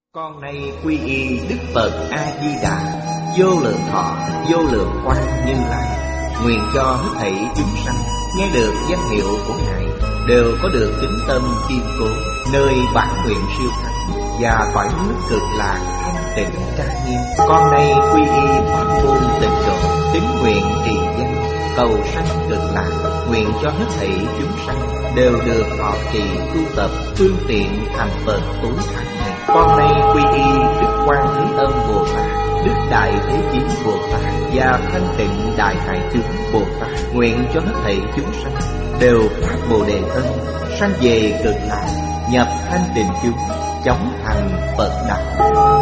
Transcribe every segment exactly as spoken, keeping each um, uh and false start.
Con nay quy y Đức Phật A-di-đà, vô lượng thọ, vô lượng quang Như Lai. Nguyện cho hết thảy chúng sanh nghe được danh hiệu của Ngài đều có được tín tâm kiên cố, nơi bản nguyện siêu thắng và cõi nước cực lạc thanh tịnh trang nghiêm. Con nay quy y pháp môn tịnh độ, tín nguyện trì danh, cầu sanh cực lạc. Nguyện cho hết thảy chúng sanh đều được thọ trì tu tập phương tiện thành Phật tối thắng này. Con nay quy y Đức Quan Thế Âm Bồ Tát, Đức Đại Thế Chí Bồ Tát và Thanh Tịnh Đại Hải Chúng Bồ Tát. Nguyện cho hết thảy chúng sanh đều phát Bồ Đề Tâm, sanh về cực lạc, nhập thanh tịnh chúng, chóng thành Phật đạo.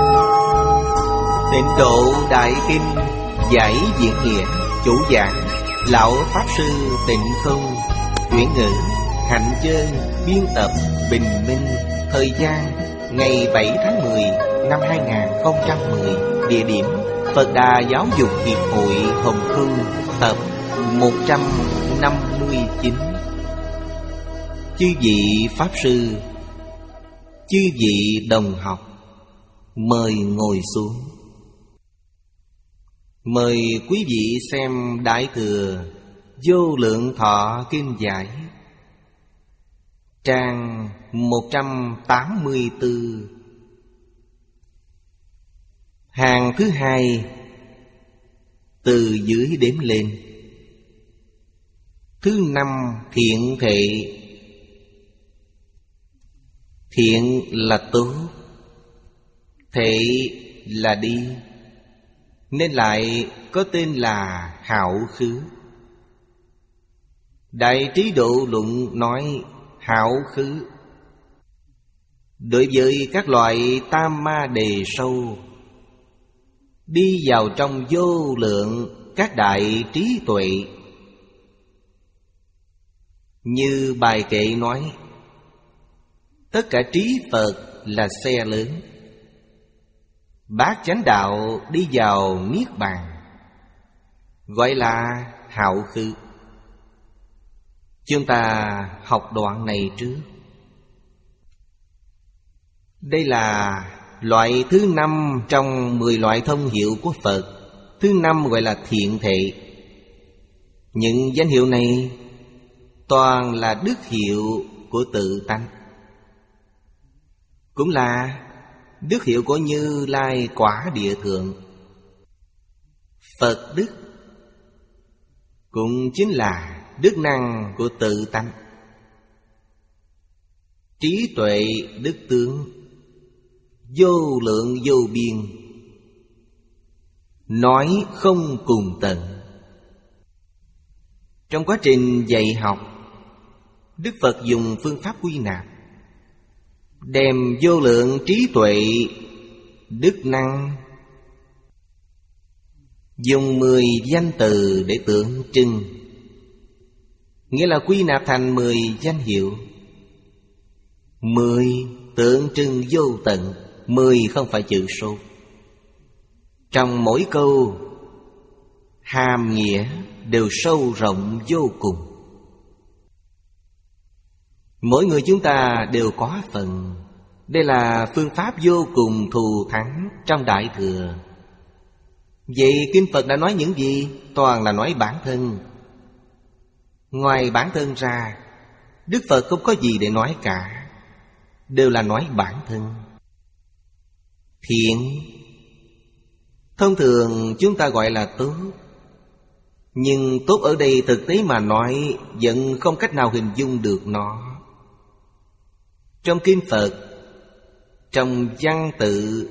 Tịnh Độ Đại Kinh giải diễn nghĩa, chủ giảng Lão Pháp Sư Tịnh Không, chuyển ngữ Hạnh Chơn, biên tập Bình Minh. Thời gian ngày bảy tháng mười năm hai nghìn không trăm mười. Địa điểm Phật Đà Giáo dục Hiệp hội Hồng Kông, tập một trăm năm mươi chín. Chư vị Pháp Sư, chư vị đồng học, mời ngồi xuống. Mời quý vị xem Đại Thừa Vô Lượng Thọ Kinh Giải, trang một trăm tám mươi tư, hàng thứ hai từ dưới đếm lên. Thứ năm, thiện thệ. Thiện là tốt, thệ là đi, nên lại có tên là hảo khứ. Đại Trí Độ Luận nói hảo khứ đối với các loại tam ma đề sâu, đi vào trong vô lượng các đại trí tuệ. Như bài kệ nói, tất cả trí Phật là xe lớn, bát chánh đạo đi vào niết bàn, gọi là hảo khứ. Chúng ta học đoạn này trước. Đây là loại thứ năm trong mười loại thông hiệu của Phật. Thứ năm gọi là thiện thệ. Những danh hiệu này toàn là đức hiệu của tự tánh, cũng là đức hiệu của Như Lai Quả Địa Thượng. Phật đức cũng chính là đức năng của tự tánh. Trí tuệ đức tướng vô lượng vô biên, nói không cùng tận. Trong quá trình dạy học, Đức Phật dùng phương pháp quy nạp, đem vô lượng trí tuệ đức năng, dùng mười danh từ để tượng trưng, nghĩa là quy nạp thành mười danh hiệu. Mười tượng trưng vô tận, mười không phải chữ số. Trong mỗi câu, hàm nghĩa đều sâu rộng vô cùng. Mỗi người chúng ta đều có phần. Đây là phương pháp vô cùng thù thắng trong Đại Thừa. Vậy Kinh Phật đã nói những gì? Toàn là nói bản thân. Ngoài bản thân ra, Đức Phật không có gì để nói cả, đều là nói bản thân. Thiện thông thường chúng ta gọi là tốt, nhưng tốt ở đây thực tế mà nói vẫn không cách nào hình dung được nó. Trong Kinh Phật, trong văn tự,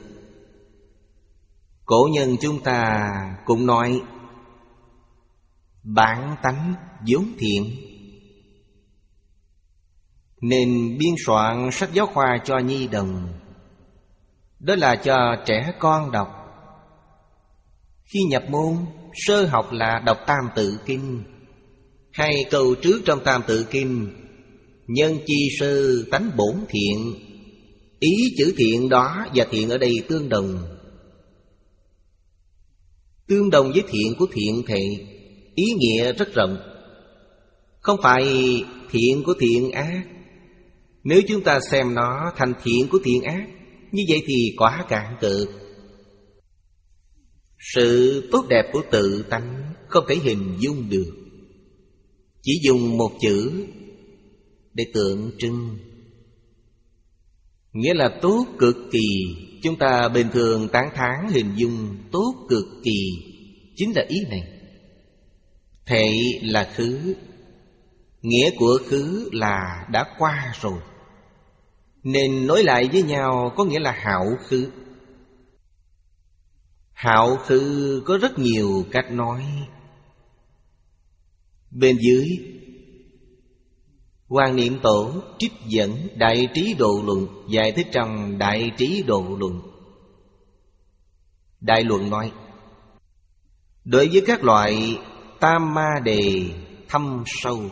cổ nhân chúng ta cũng nói bản tánh vốn thiện, nên biên soạn sách giáo khoa cho nhi đồng, đó là cho trẻ con đọc. Khi nhập môn, sơ học là đọc Tam Tự Kinh. Hai câu trước trong Tam Tự Kinh, nhân chi sơ tánh bổn thiện. Ý chữ thiện đó và thiện ở đây tương đồng. Tương đồng với thiện của thiện thệ, ý nghĩa rất rộng. Không phải thiện của thiện ác. Nếu chúng ta xem nó thành thiện của thiện ác Như vậy thì quá cạn cực. Sự tốt đẹp của tự tánh không thể hình dung được, chỉ dùng một chữ để tượng trưng. Nghĩa là tốt cực kỳ. Chúng ta bình thường tán thán hình dung tốt cực kỳ, chính là ý này. Thệ là khứ. Nghĩa của khứ là đã qua rồi, nên nối lại với nhau có nghĩa là hảo khứ. Hảo khứ có rất nhiều cách nói. Bên dưới Quan Niệm Tổ trích dẫn Đại Trí Độ Luận, giải thích trong Đại Trí Độ Luận. Đại luận nói: đối với các loại tam ma đề thâm sâu.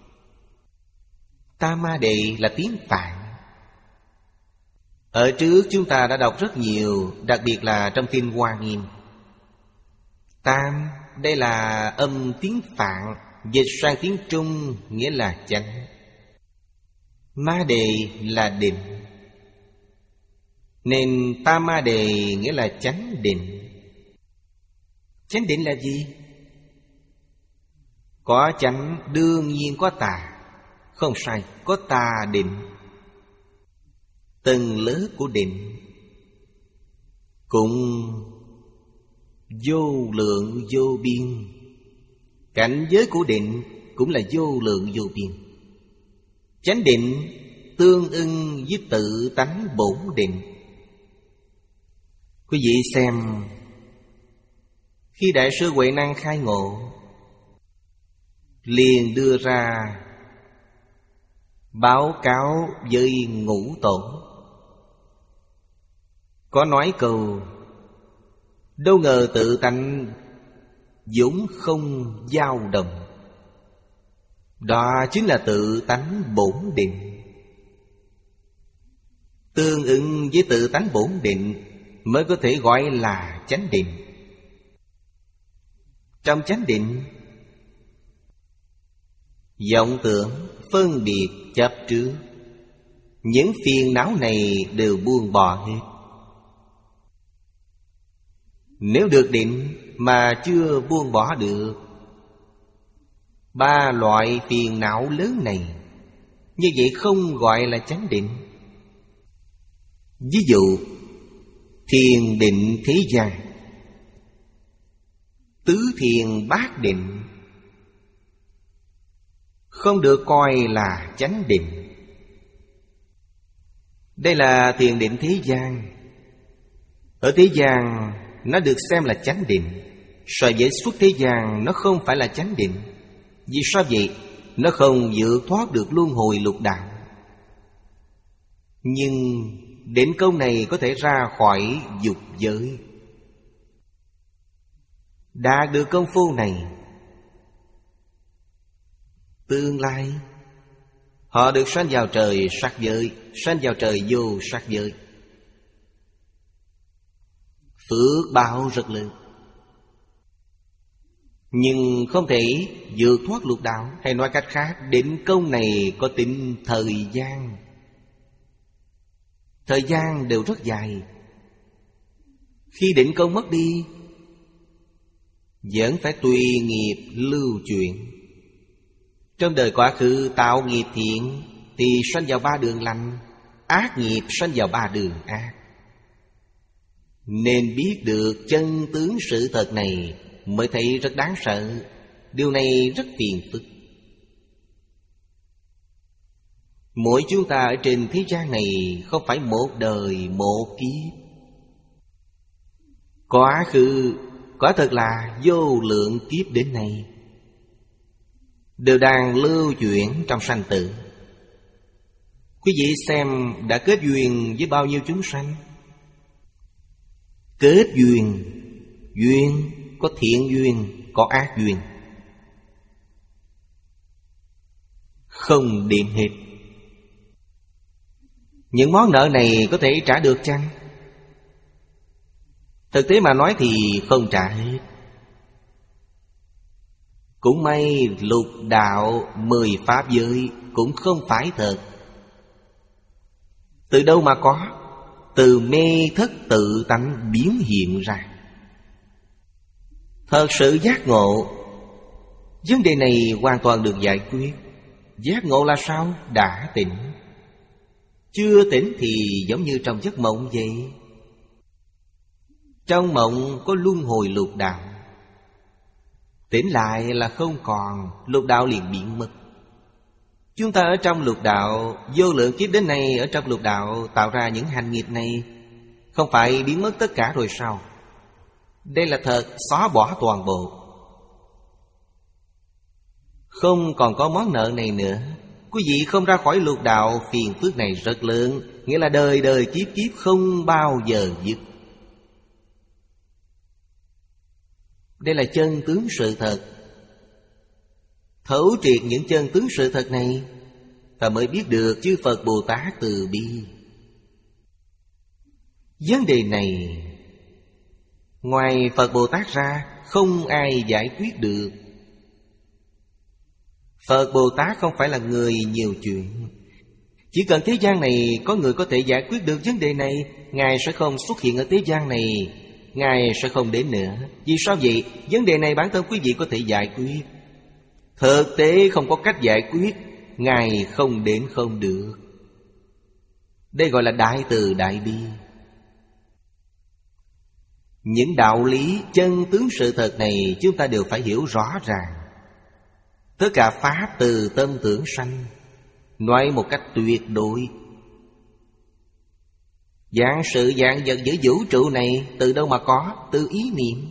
Tam ma đề là tiếng Phạn. Ở trước chúng ta đã đọc rất nhiều, đặc biệt là trong Kinh Hoa Nghiêm. Tam, đây là âm tiếng Phạn, dịch sang tiếng Trung nghĩa là chánh. Ma đề là định, nên tam ma đề nghĩa là chánh định. Chánh định là gì? Có chánh đương nhiên có tà. Không sai, có tà định. Tầng lớp của định cũng vô lượng vô biên. Cảnh giới của định cũng là vô lượng vô biên. Chánh định tương ưng với tự tánh bổn định. Quý vị xem, khi Đại sư Huệ Năng khai ngộ, liền đưa ra báo cáo với Ngũ Tổ. Có nói câu: đâu ngờ tự tánh vốn không dao động. Đó chính là tự tánh bổn định. Tương ứng với tự tánh bổn định mới có thể gọi là chánh định. Trong chánh định, vọng tưởng, phân biệt, chấp trước, những phiền não này đều buông bỏ hết. Nếu được định mà chưa buông bỏ được ba loại phiền não lớn này, như vậy không gọi là chánh định. Ví dụ thiền định thế gian, tứ thiền bát định, không được coi là chánh định. Đây là thiền định thế gian. Ở thế gian nó được xem là chánh định. So với xuất thế gian, nó không phải là chánh định. Vì sao vậy? Nó không vượt thoát được luân hồi lục đạo. Nhưng định công này có thể ra khỏi dục giới. Đạt được công phu này, tương lai họ được sanh vào trời sắc giới, sanh vào trời vô sắc giới. Phước báo rất lớn, nhưng không thể vượt thoát lục đạo. Hay nói cách khác, định công này có tính thời gian. Thời gian đều rất dài. Khi định công mất đi, vẫn phải tùy nghiệp lưu chuyển. Trong đời quá khứ tạo nghiệp thiện thì sanh vào ba đường lành, ác nghiệp sanh vào ba đường ác. Nên biết được chân tướng sự thật này mới thấy rất đáng sợ. Điều này rất phiền phức. Mỗi chúng ta ở trên thế gian này không phải một đời một kiếp. Quá khứ quả thật là vô lượng kiếp đến nay đều đang lưu chuyển trong sanh tử. Quý vị xem đã kết duyên với bao nhiêu chúng sanh. Kết duyên, duyên có thiện duyên, có ác duyên, không điểm hết. Những món nợ này có thể trả được chăng? Thực tế mà nói thì không trả hết. Cũng may lục đạo mười pháp giới cũng không phải thật. Từ đâu mà có? từ mê thất tự tánh biến hiện ra. Thật sự giác ngộ, vấn đề này hoàn toàn được giải quyết. Giác ngộ là sao? Đã tỉnh. Chưa tỉnh thì giống như trong giấc mộng vậy. Trong mộng có luân hồi lục đạo, tỉnh lại là không còn, lục đạo liền biến mất. Chúng ta ở trong lục đạo, vô lượng kiếp đến nay ở trong lục đạo tạo ra những hành nghiệp này, không phải biến mất tất cả rồi sao? Đây là thật, xóa bỏ toàn bộ. Không còn có món nợ này nữa. Quý vị không ra khỏi lục đạo, phiền phức này rất lớn, nghĩa là đời đời kiếp kiếp không bao giờ dứt. Đây là chân tướng sự thật. Thấu triệt những chân tướng sự thật này, ta mới biết được chư Phật Bồ Tát từ bi. Vấn đề này ngoài Phật Bồ Tát ra không ai giải quyết được. Phật Bồ Tát không phải là người nhiều chuyện. Chỉ cần thế gian này có người có thể giải quyết được vấn đề này, Ngài sẽ không xuất hiện ở thế gian này, Ngài sẽ không đến nữa. Vì sao vậy? Vấn đề này bản thân quý vị có thể giải quyết. Thực tế không có cách giải quyết, Ngài không đến không được. Đây gọi là đại từ đại bi. Những đạo lý chân tướng sự thật này chúng ta đều phải hiểu rõ ràng. Tất cả pháp từ tâm tưởng sanh, nói một cách tuyệt đối. Vạn sự vạn vật giữa vũ trụ này từ đâu mà có? Từ ý niệm.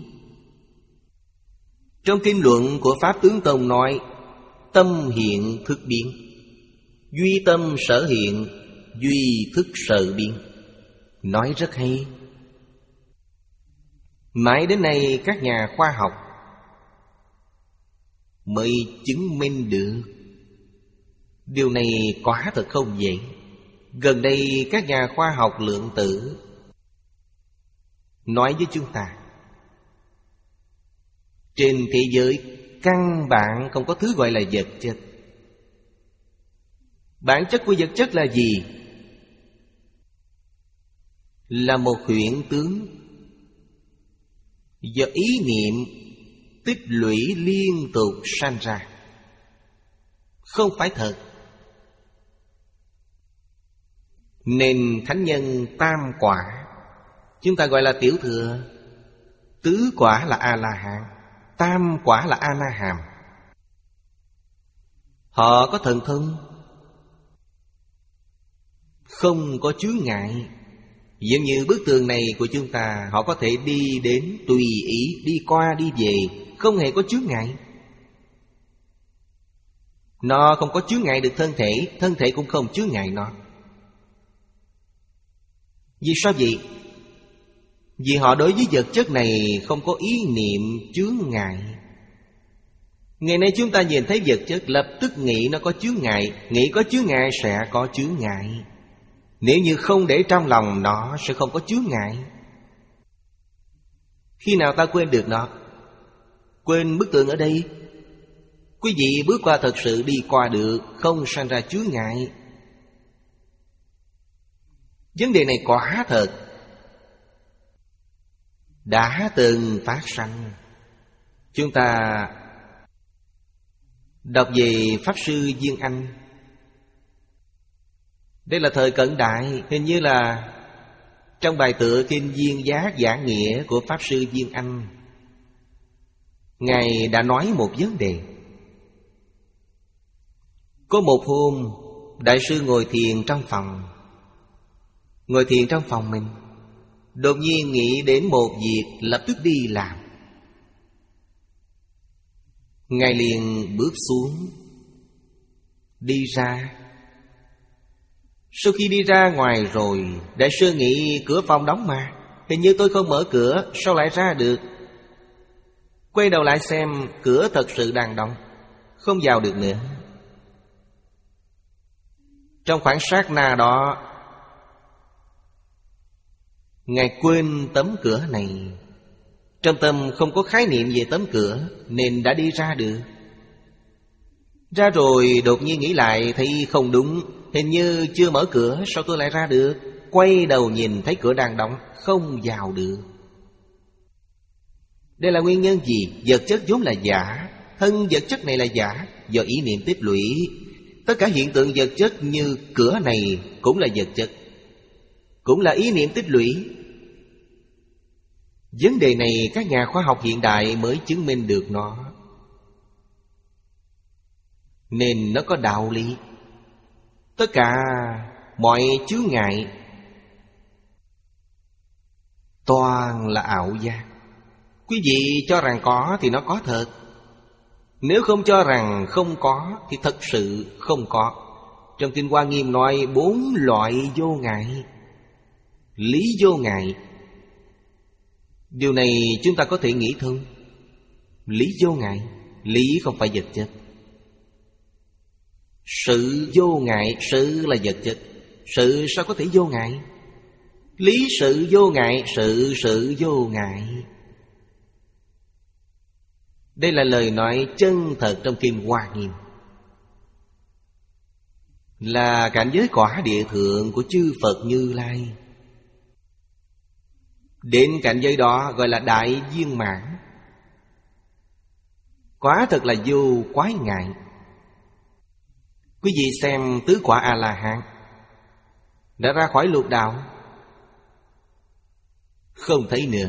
Trong kinh luận của Pháp Tướng Tông nói, tâm hiện thức biến, duy tâm sở hiện, duy thức sở biến. Nói rất hay. Mãi đến nay các nhà khoa học mới chứng minh được. Điều này quả thật không dễ. Gần đây các nhà khoa học lượng tử nói với chúng ta, trên thế giới căn bản không có thứ gọi là vật chất. Bản chất của vật chất là gì? Là một hiện tướng do ý niệm tích lũy liên tục sanh ra, không phải thật. Nên thánh nhân tam quả chúng ta gọi là tiểu thừa, tứ quả là A-la-hán, tam quả là A-na-hàm. Họ có thần thông, không có chướng ngại. Giống như bức tường này của chúng ta, họ có thể đi đến tùy ý, đi qua đi về, không hề có chướng ngại. Nó không có chướng ngại được thân thể, thân thể cũng không chướng ngại nó. Vì sao vậy? Vì họ đối với vật chất này không có ý niệm chướng ngại. Ngày nay chúng ta nhìn thấy vật chất lập tức nghĩ nó có chướng ngại, nghĩ có chướng ngại sẽ có chướng ngại. Nếu như không để trong lòng nó sẽ không có chướng ngại. Khi nào ta quên được nó? Quên bức tường ở đây, quý vị bước qua thật sự đi qua được, không sanh ra chướng ngại. Vấn đề này quả thật đã từng phát sanh. Chúng ta đọc về Pháp Sư Viên Anh. Đây là thời cận đại, hình như là trong bài tựa Kinh Viên Giác Giảng Nghĩa của Pháp Sư Viên Anh, Ngài đã nói một vấn đề. Có một hôm, Đại sư ngồi thiền trong phòng. Ngồi thiền trong phòng mình, đột nhiên nghĩ đến một việc, lập tức đi làm. Ngài liền bước xuống, đi ra. Sau khi đi ra ngoài rồi, Đại sư nghĩ cửa phòng đóng mà, hình như tôi không mở cửa, sao lại ra được? Quay đầu lại xem, cửa thật sự đang đóng, không vào được nữa. Trong khoảng sát na đó, Ngài quên tấm cửa này. Trong tâm không có khái niệm về tấm cửa, nên đã đi ra được. Ra rồi đột nhiên nghĩ lại, thấy không đúng, hình như chưa mở cửa, sao tôi lại ra được? quay đầu nhìn thấy cửa đang đóng, không vào được. Đây là nguyên nhân gì? Vật chất vốn là giả, thân vật chất này là giả, do ý niệm tích lũy. Tất cả hiện tượng vật chất như cửa này cũng là vật chất, cũng là ý niệm tích lũy. Vấn đề này các nhà khoa học hiện đại mới chứng minh được nó, nên nó có đạo lý. Tất cả mọi chướng ngại toàn là ảo giác. Quý vị cho rằng có thì nó có thật. Nếu không cho rằng không có thì thật sự không có. Trong Kinh Hoa Nghiêm nói bốn loại vô ngại. Lý vô ngại, điều này chúng ta có thể nghĩ thông. Lý vô ngại, lý không phải vật chất. Sự vô ngại, sự là vật chất. Sự sao có thể vô ngại? Lý sự vô ngại, sự sự vô ngại. Đây là lời nói chân thật trong Kinh Hoa Nghiêm, là cảnh giới quả địa thượng của chư Phật Như Lai. Đến cảnh giới đó gọi là đại viên mãn. Quả thật là vô quái ngại. Quý vị xem tứ quả A-la-hán đã ra khỏi lục đạo, không thấy nữa.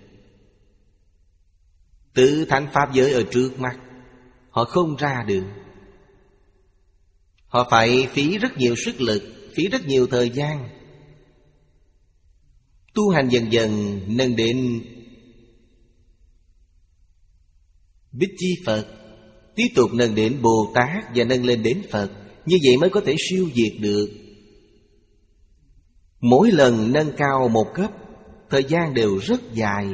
Tứ thánh pháp giới ở trước mắt, họ không ra được. Họ phải phí rất nhiều sức lực, phí rất nhiều thời gian. Tu hành dần dần nâng đến Bích Chi Phật, tiếp tục nâng đến Bồ Tát và nâng lên đến Phật. Như vậy mới có thể siêu diệt được. Mỗi lần nâng cao một cấp, thời gian đều rất dài.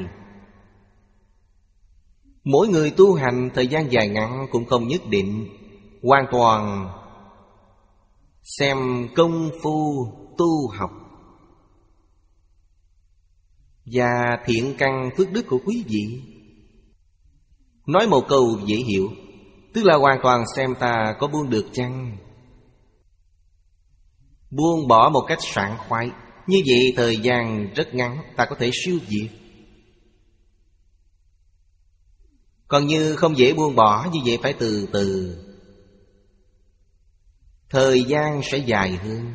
Mỗi người tu hành thời gian dài ngắn cũng không nhất định. Hoàn toàn xem công phu tu học và thiện căn phước đức của quý vị. Nói một câu dễ hiểu, tức là hoàn toàn xem ta có buông được chăng. Buông bỏ một cách sảng khoái, như vậy thời gian rất ngắn ta có thể siêu diệt. Còn như không dễ buông bỏ, như vậy phải từ từ, thời gian sẽ dài hơn.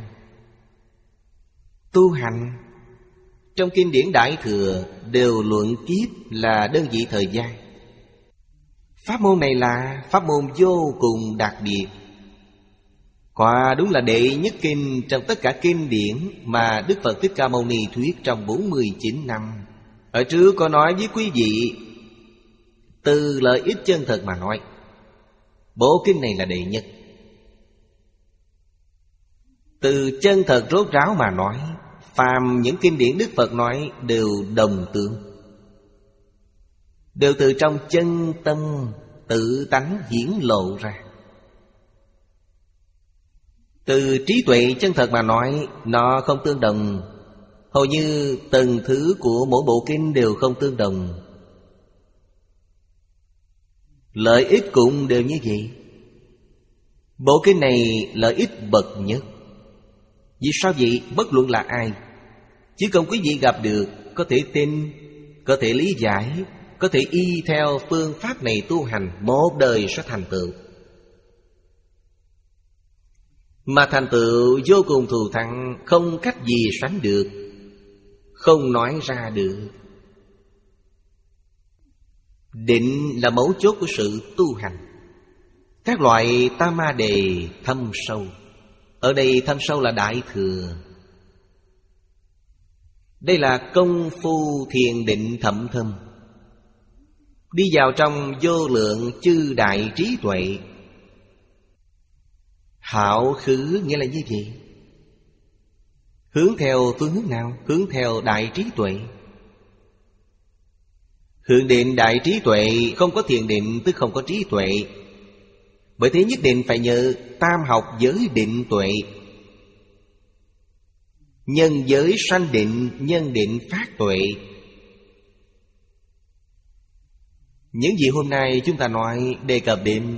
Tu hành trong kinh điển Đại Thừa đều luận kiếp là đơn vị thời gian. Pháp môn này là pháp môn vô cùng đặc biệt, quả đúng là đệ nhất kinh trong tất cả kinh điển mà Đức Phật Thích Ca Mâu Ni thuyết trong bốn mươi chín năm. Ở trước có nói với quý vị, từ lợi ích chân thật mà nói, bộ kinh này là đệ nhất. Từ chân thật rốt ráo mà nói, phàm những kinh điển Đức Phật nói đều đồng tướng, đều từ trong chân tâm tự tánh hiển lộ ra. Từ trí tuệ chân thật mà nói, nó không tương đồng. Hầu như từng thứ của mỗi bộ kinh đều không tương đồng. Lợi ích cũng đều như vậy. Bộ kinh này lợi ích bậc nhất. Vì sao vậy? Bất luận là ai, chỉ cần quý vị gặp được, có thể tin, có thể lý giải, có thể y theo phương pháp này tu hành, một đời sẽ thành tựu. Mà thành tựu vô cùng thù thắng, không cách gì sánh được, không nói ra được. Định là mấu chốt của sự tu hành. Các loại tam ma đề thâm sâu, ở đây thâm sâu là Đại Thừa. Đây là công phu thiền định thậm thâm, đi vào trong vô lượng chư đại trí tuệ. Hạo khứ nghĩa là như vậy. Hướng theo phương hướng nào? Hướng theo đại trí tuệ. Hướng đến đại trí tuệ, không có thiền định tức không có trí tuệ. Bởi thế nhất định phải nhớ tam học giới định tuệ. Nhân giới sanh định, nhân định phát tuệ. Những gì hôm nay chúng ta nói đề cập đến,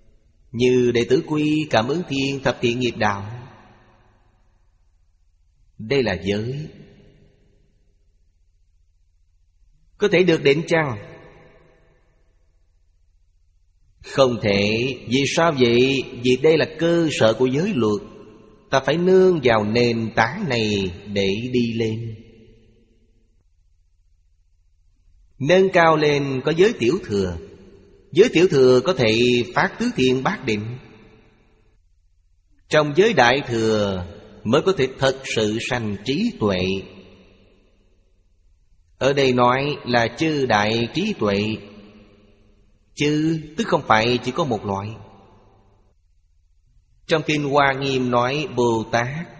như đệ tử quy, cảm ứng thiên, thập thiện nghiệp đạo, Đây là giới. Có thể được định chăng? Không thể. Vì sao vậy? Vì đây là cơ sở của giới luật. Ta phải nương vào nền tảng này để đi lên. Nâng cao lên có giới tiểu thừa. Giới tiểu thừa có thể phát tứ thiện bát định. Trong giới đại thừa mới có thể thật sự sanh trí tuệ. Ở đây nói là chư đại trí tuệ. Chư tức không phải chỉ có một loại. Trong Kinh Hoa Nghiêm nói Bồ Tát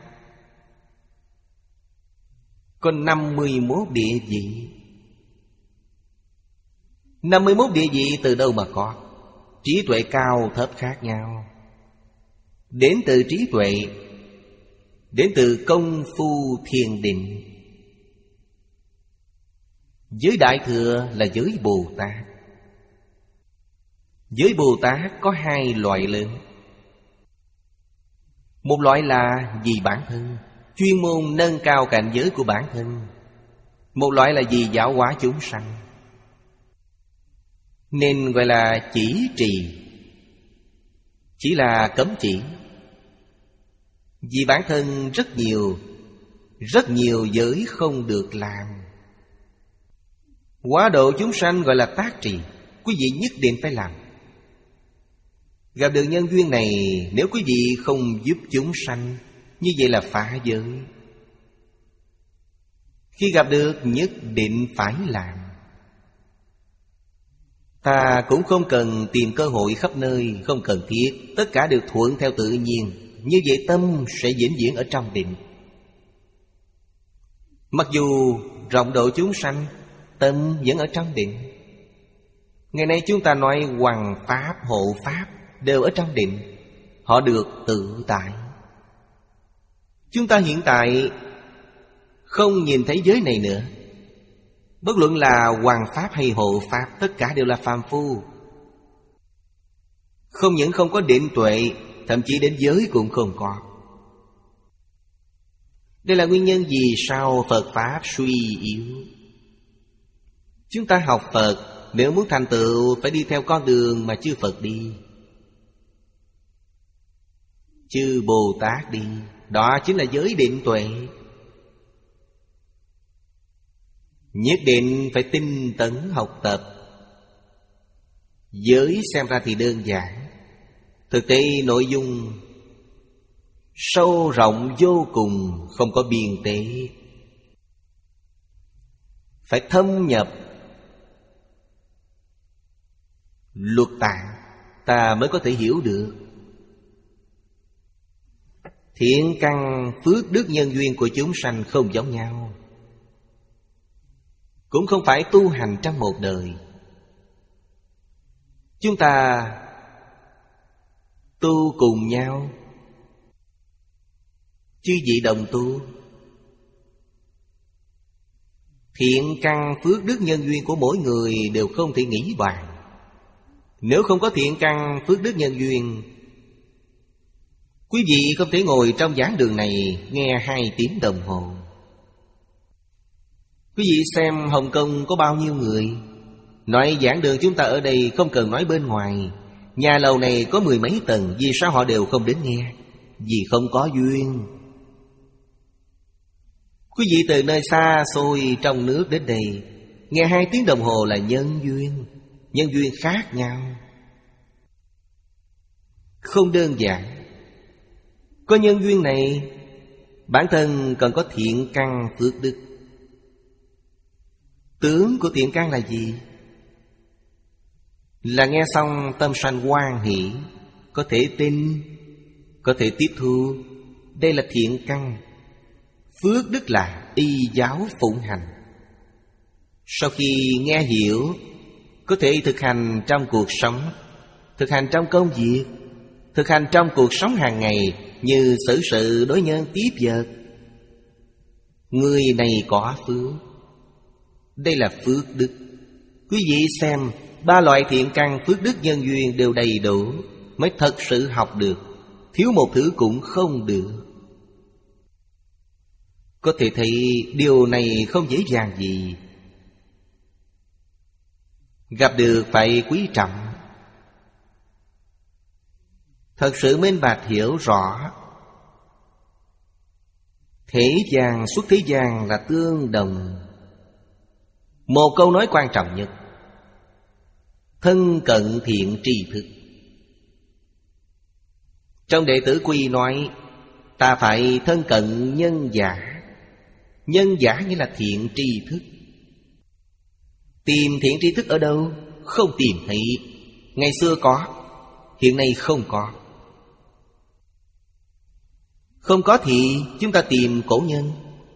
có năm mươi mốt địa vị. Năm mươi mốt địa vị từ đâu mà có? Trí tuệ cao thấp khác nhau. Đến từ trí tuệ, đến từ công phu thiền định. Giới đại thừa là giới Bồ Tát. Giới Bồ Tát có hai loại lớn. Một loại là vì bản thân, chuyên môn nâng cao cảnh giới của bản thân. Một loại là vì giáo hóa chúng sanh, nên gọi là chỉ trì, chỉ là cấm chỉ. Vì bản thân rất nhiều, rất nhiều giới không được làm. Hóa độ chúng sanh gọi là tác trì. Quý vị nhất định phải làm. Gặp được nhân duyên này, nếu quý vị không giúp chúng sanh, như vậy là phá giới. Khi gặp được nhất định phải làm. Ta cũng không cần tìm cơ hội khắp nơi, không cần thiết. Tất cả đều thuận theo tự nhiên. Như vậy tâm sẽ vĩnh viễn ở trong định. Mặc dù rộng độ chúng sanh, tâm vẫn ở trong định. Ngày nay chúng ta nói hoằng pháp, hộ pháp đều ở trong định. Họ được tự tại. Chúng ta hiện tại không nhìn thấy giới này nữa. Bất luận là hoằng pháp hay hộ pháp, tất cả đều là phàm phu. Không những không có định tuệ, thậm chí đến giới cũng không có. Đây là nguyên nhân vì sao Phật Pháp suy yếu. Chúng ta học Phật, nếu muốn thành tựu phải đi theo con đường mà chư Phật đi, chư Bồ Tát đi. Đó chính là giới định tuệ. Nhất định phải tinh tấn học tập. Giới xem ra thì đơn giản, thực tế nội dung sâu rộng vô cùng, không có biên tế. Phải thâm nhập luật tạng, ta mới có thể hiểu được. Thiện căn phước đức nhân duyên của chúng sanh không giống nhau, cũng không phải tu hành trong một đời. Chúng ta tu cùng nhau, chư vị đồng tu. Thiện căn phước đức nhân duyên của mỗi người đều không thể nghĩ bàn. Nếu không có thiện căn phước đức nhân duyên, quý vị không thể ngồi trong giảng đường này nghe hai tiếng đồng hồ. Quý vị xem Hồng Kông có bao nhiêu người. Nói giảng đường chúng ta ở đây không cần nói bên ngoài. Nhà lầu này có mười mấy tầng, vì sao họ đều không đến nghe? Vì không có duyên. Quý vị từ nơi xa xôi trong nước đến đây, nghe hai tiếng đồng hồ là nhân duyên. Nhân duyên khác nhau, không đơn giản. Có nhân duyên này, bản thân cần có thiện căn phước đức. Tướng của thiện căn là gì? Là nghe xong tâm sanh hoan hỷ, có thể tin, có thể tiếp thu. Đây là thiện căn. Phước đức là y giáo phụng hành. Sau khi nghe hiểu, có thể thực hành trong cuộc sống, thực hành trong công việc, thực hành trong cuộc sống hàng ngày, như xử sự đối nhân tiếp vật. Người này có phước. Đây là phước đức. Quý vị xem, ba loại thiện căn phước đức nhân duyên đều đầy đủ, mới thật sự học được. Thiếu một thứ cũng không được. Có thể thấy điều này không dễ dàng gì. Gặp được phải quý trọng. Thật sự minh bạch hiểu rõ. Thế gian xuất thế gian là tương đồng. Một câu nói quan trọng nhất: thân cận thiện tri thức. Trong Đệ Tử Quy nói ta phải thân cận nhân giả. Nhân giả nghĩa là thiện tri thức. Tìm thiện tri thức ở đâu? Không tìm thấy. Ngày xưa có, hiện nay không có. Không có thì chúng ta tìm cổ nhân.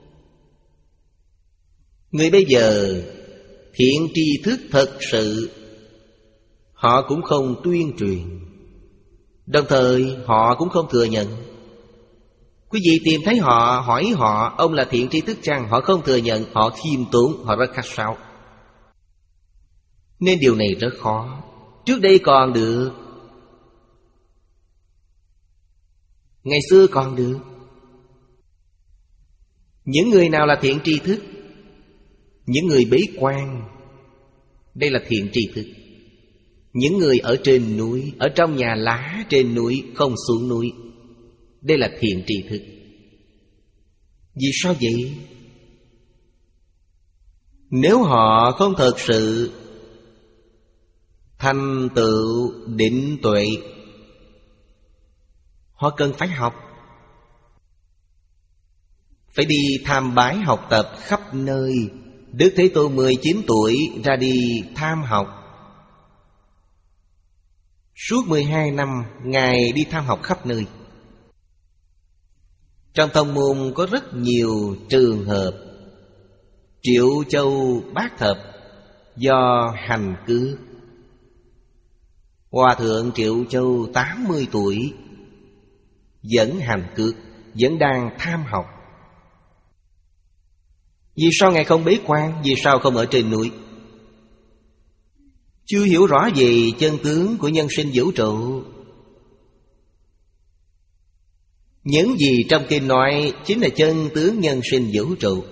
Người bây giờ thiện tri thức thật sự họ cũng không tuyên truyền, đồng thời họ cũng không thừa nhận. Quý vị tìm thấy họ, hỏi họ ông là thiện tri thức chăng? Họ không thừa nhận, họ khiêm tốn, họ rất khách sáo. Nên điều này rất khó. Trước đây còn được, ngày xưa còn được. Những người nào là thiện tri thức? Những người bế quan, đây là thiện tri thức. Những người ở trên núi, ở trong nhà lá trên núi, không xuống núi, đây là thiện tri thức. Vì sao vậy? Nếu họ không thật sự thành tựu định tuệ, họ cần phải học. Phải đi tham bái học tập khắp nơi. Đức Thế Tôn mười chín tuổi ra đi tham học. Suốt mười hai năm Ngài đi tham học khắp nơi. Trong tông môn có rất nhiều trường hợp. Triệu Châu Bát Thập do hành cư. Hòa thượng Triệu Châu tám mươi tuổi vẫn hành cư, vẫn đang tham học. Vì sao Ngài không bế quan? Vì sao không ở trên núi? Chưa hiểu rõ về chân tướng của nhân sinh vũ trụ. Những gì trong kinh nói chính là chân tướng nhân sinh vũ trụ.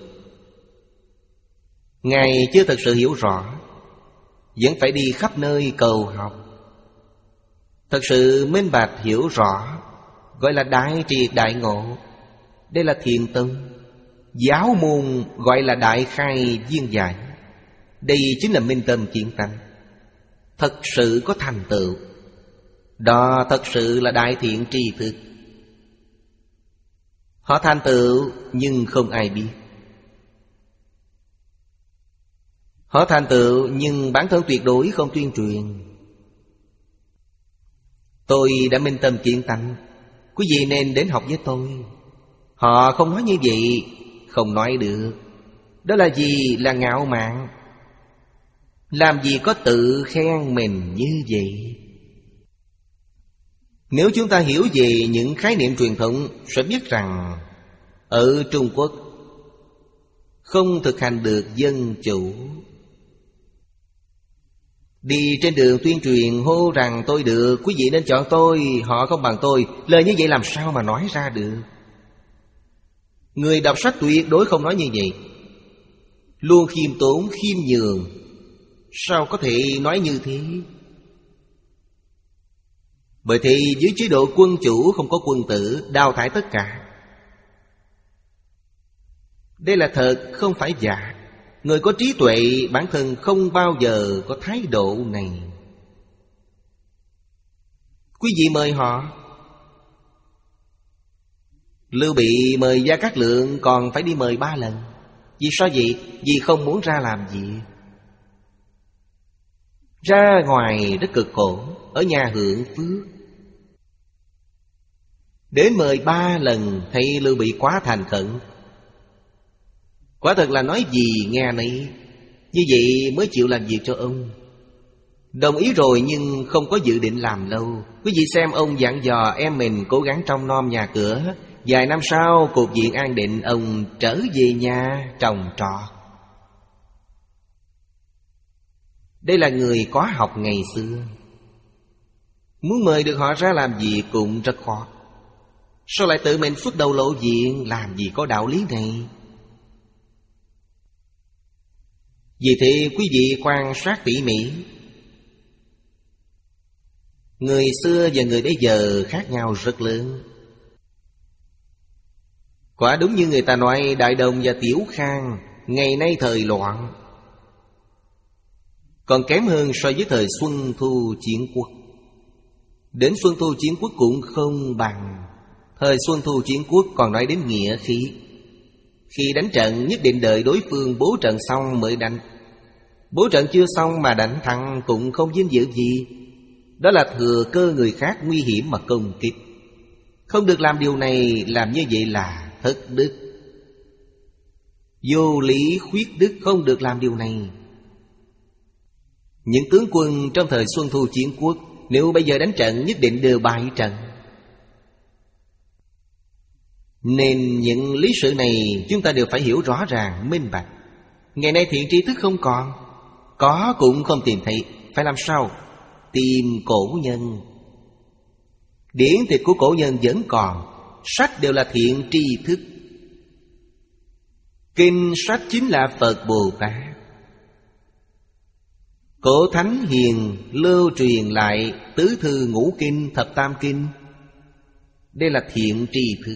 Ngài chưa thật sự hiểu rõ, vẫn phải đi khắp nơi cầu học. Thật sự minh bạch hiểu rõ, gọi là đại triệt đại ngộ. Đây là thiền tông. Giáo môn gọi là đại khai viên giải. Đây chính là minh tâm kiến tánh, thật sự có thành tựu. Đó thật sự là đại thiện tri thức. Họ thành tựu nhưng không ai biết. Họ thành tựu nhưng bản thân tuyệt đối không tuyên truyền. Tôi đã minh tâm kiến tánh, quý vị nên đến học với tôi. Họ không nói như vậy, không nói được. Đó là gì? Là ngạo mạn. Làm gì có tự khen mình như vậy? Nếu chúng ta hiểu về những khái niệm truyền thống, sẽ biết rằng ở Trung Quốc không thực hành được dân chủ. Đi trên đường tuyên truyền hô rằng tôi được, quý vị nên chọn tôi, họ không bằng tôi. Lời như vậy làm sao mà nói ra được? Người đọc sách tuyệt đối không nói như vậy. Luôn khiêm tốn, khiêm nhường. Sao có thể nói như thế? Bởi thì dưới chế độ quân chủ không có quân tử, đào thải tất cả. Đây là thật, không phải giả. Người có trí tuệ bản thân không bao giờ có thái độ này. Quý vị mời họ. Lưu Bị mời Gia Cát Lượng còn phải đi mời ba lần. Vì sao vậy? Vì không muốn ra làm gì. Ra ngoài rất cực khổ, ở nhà hưởng phước. Đến mời ba lần thấy Lưu Bị quá thành khẩn. Quả thật là nói gì nghe nấy. Như vậy mới chịu làm việc cho ông. Đồng ý rồi nhưng không có dự định làm lâu. Quý vị xem ông dặn dò em mình cố gắng trông nom nhà cửa. Vài năm sau cục diện an định, ông trở về nhà trồng trọt. Đây là người có học ngày xưa. Muốn mời được họ ra làm gì cũng rất khó. Sao lại tự mình xuất đầu lộ diện? Làm gì có đạo lý này? Vì thế quý vị quan sát tỉ mỉ. Người xưa và người bây giờ khác nhau rất lớn. Quả đúng như người ta nói, Đại Đồng và Tiểu Khang ngày nay thời loạn, còn kém hơn so với thời Xuân Thu Chiến Quốc. Đến Xuân Thu Chiến Quốc cũng không bằng. Thời Xuân Thu Chiến Quốc còn nói đến nghĩa khí. Khi đánh trận nhất định đợi đối phương bố trận xong mới đánh. Bố trận chưa xong mà đánh thắng cũng không vinh dự gì. Đó là thừa cơ người khác nguy hiểm mà công kích. Không được làm điều này, làm như vậy là thất đức. Vô lý khuyết đức, không được làm điều này. Những tướng quân trong thời Xuân Thu Chiến Quốc, nếu bây giờ đánh trận nhất định đều bại trận. Nên những lý sự này chúng ta đều phải hiểu rõ ràng, minh bạch. Ngày nay thiện tri thức không còn, có cũng không tìm thấy. Phải làm sao? Tìm cổ nhân. Điển tịch của cổ nhân vẫn còn. Sách đều là thiện tri thức. Kinh sách chính là Phật Bồ Tát. Cổ thánh hiền lưu truyền lại tứ thư ngũ kinh, thập tam kinh. Đây là thiện tri thức.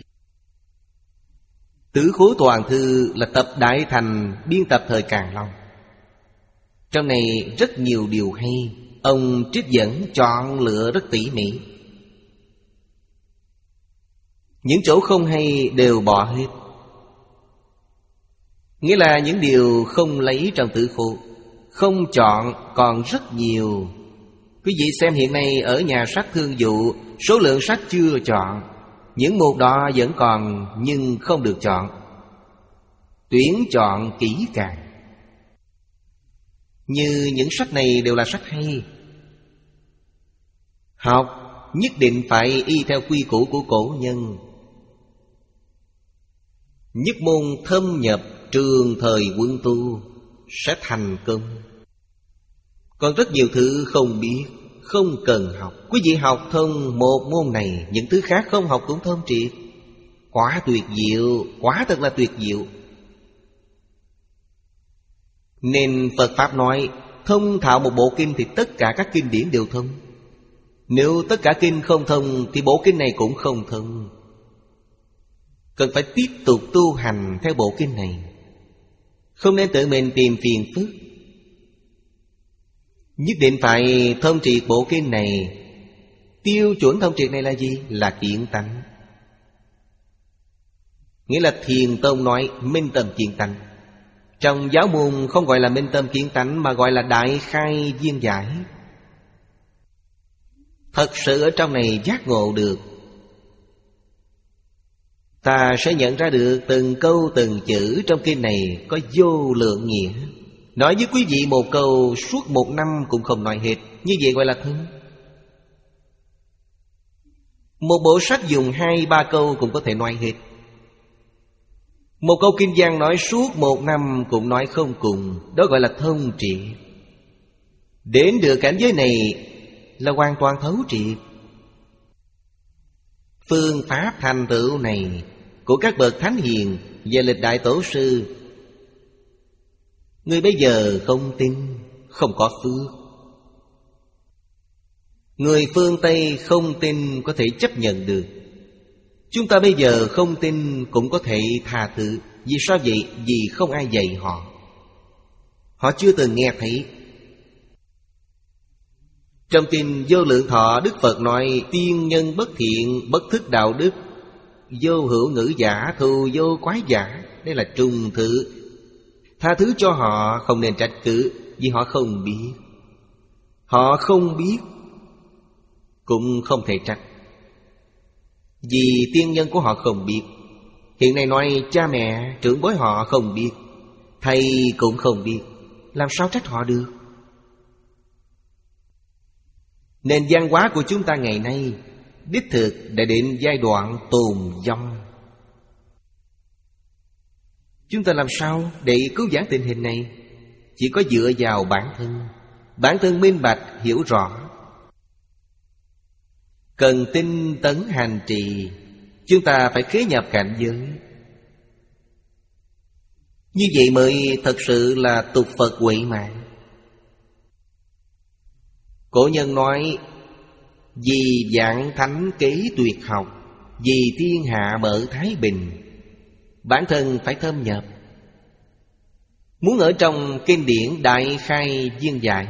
Tứ khố toàn thư là tập Đại Thành biên tập thời Càn Long. Trong này rất nhiều điều hay. Ông trích dẫn chọn lựa rất tỉ mỉ. Những chỗ không hay đều bỏ hết. Nghĩa là những điều không lấy trong tứ khố, không chọn còn rất nhiều. Quý vị xem hiện nay ở nhà sách thương vụ, số lượng sách chưa chọn, những mục đó vẫn còn nhưng không được chọn. Tuyển chọn kỹ càng. Như những sách này đều là sách hay. Học nhất định phải y theo quy củ của cổ nhân. Nhất môn thâm nhập trường thời quân tu sẽ thành công. Còn rất nhiều thứ không biết, không cần học. Quý vị học thông một môn này, những thứ khác không học cũng thông triệt. Quá tuyệt diệu, quá thật là tuyệt diệu. Nên Phật Pháp nói, thông thạo một bộ kinh thì tất cả các kinh điển đều thông. Nếu tất cả kinh không thông thì bộ kinh này cũng không thông. Cần phải tiếp tục tu hành theo bộ kinh này. Không nên tự mình tìm phiền phức. Nhất định phải thông triệt bộ kinh này. Tiêu chuẩn thông triệt này là gì? Là kiến tánh. Nghĩa là Thiền Tông nói minh tâm kiến tánh. Trong giáo môn không gọi là minh tâm kiến tánh, mà gọi là đại khai viên giải. Thật sự ở trong này giác ngộ được. Ta sẽ nhận ra được từng câu từng chữ trong kinh này có vô lượng nghĩa. Nói với quý vị một câu suốt một năm cũng không nói hết. Như vậy gọi là thông. Một bộ sách dùng hai ba câu cũng có thể nói hết. Một câu kinh văn nói suốt một năm cũng nói không cùng. Đó gọi là thông triệt. Đến được cảnh giới này là hoàn toàn thấu triệt. Phương pháp thành tựu này của các bậc thánh hiền và lịch đại tổ sư, người bây giờ không tin, không có phước. Người phương Tây không tin có thể chấp nhận được. Chúng ta bây giờ không tin cũng có thể tha thứ. Vì sao vậy? Vì không ai dạy họ. Họ chưa từng nghe thấy. Trong kinh Vô Lượng Thọ, Đức Phật nói tiên nhân bất thiện, bất thức đạo đức, vô hữu ngữ giả, thù vô quái giả. Đây là trung thứ. Tha thứ cho họ, không nên trách cứ. Vì họ không biết. Họ không biết cũng không thể trách. Vì tiên nhân của họ không biết. Hiện nay nói cha mẹ, trưởng bối họ không biết, thầy cũng không biết, làm sao trách họ được? Nền văn hóa của chúng ta ngày nay đích thực đã đến giai đoạn tồn vong. Chúng ta làm sao để cứu vãn tình hình này? Chỉ có dựa vào bản thân. Bản thân minh bạch, hiểu rõ. Cần tinh tấn hành trì. Chúng ta phải khế nhập cảnh giới. Như vậy mới thật sự là tục Phật huệ mạng. Cổ nhân nói: vì vạn thánh kế tuyệt học, vì thiên hạ mở thái bình. Bản thân phải thâm nhập. Muốn ở trong kinh điển Đại Khai Viên Giải,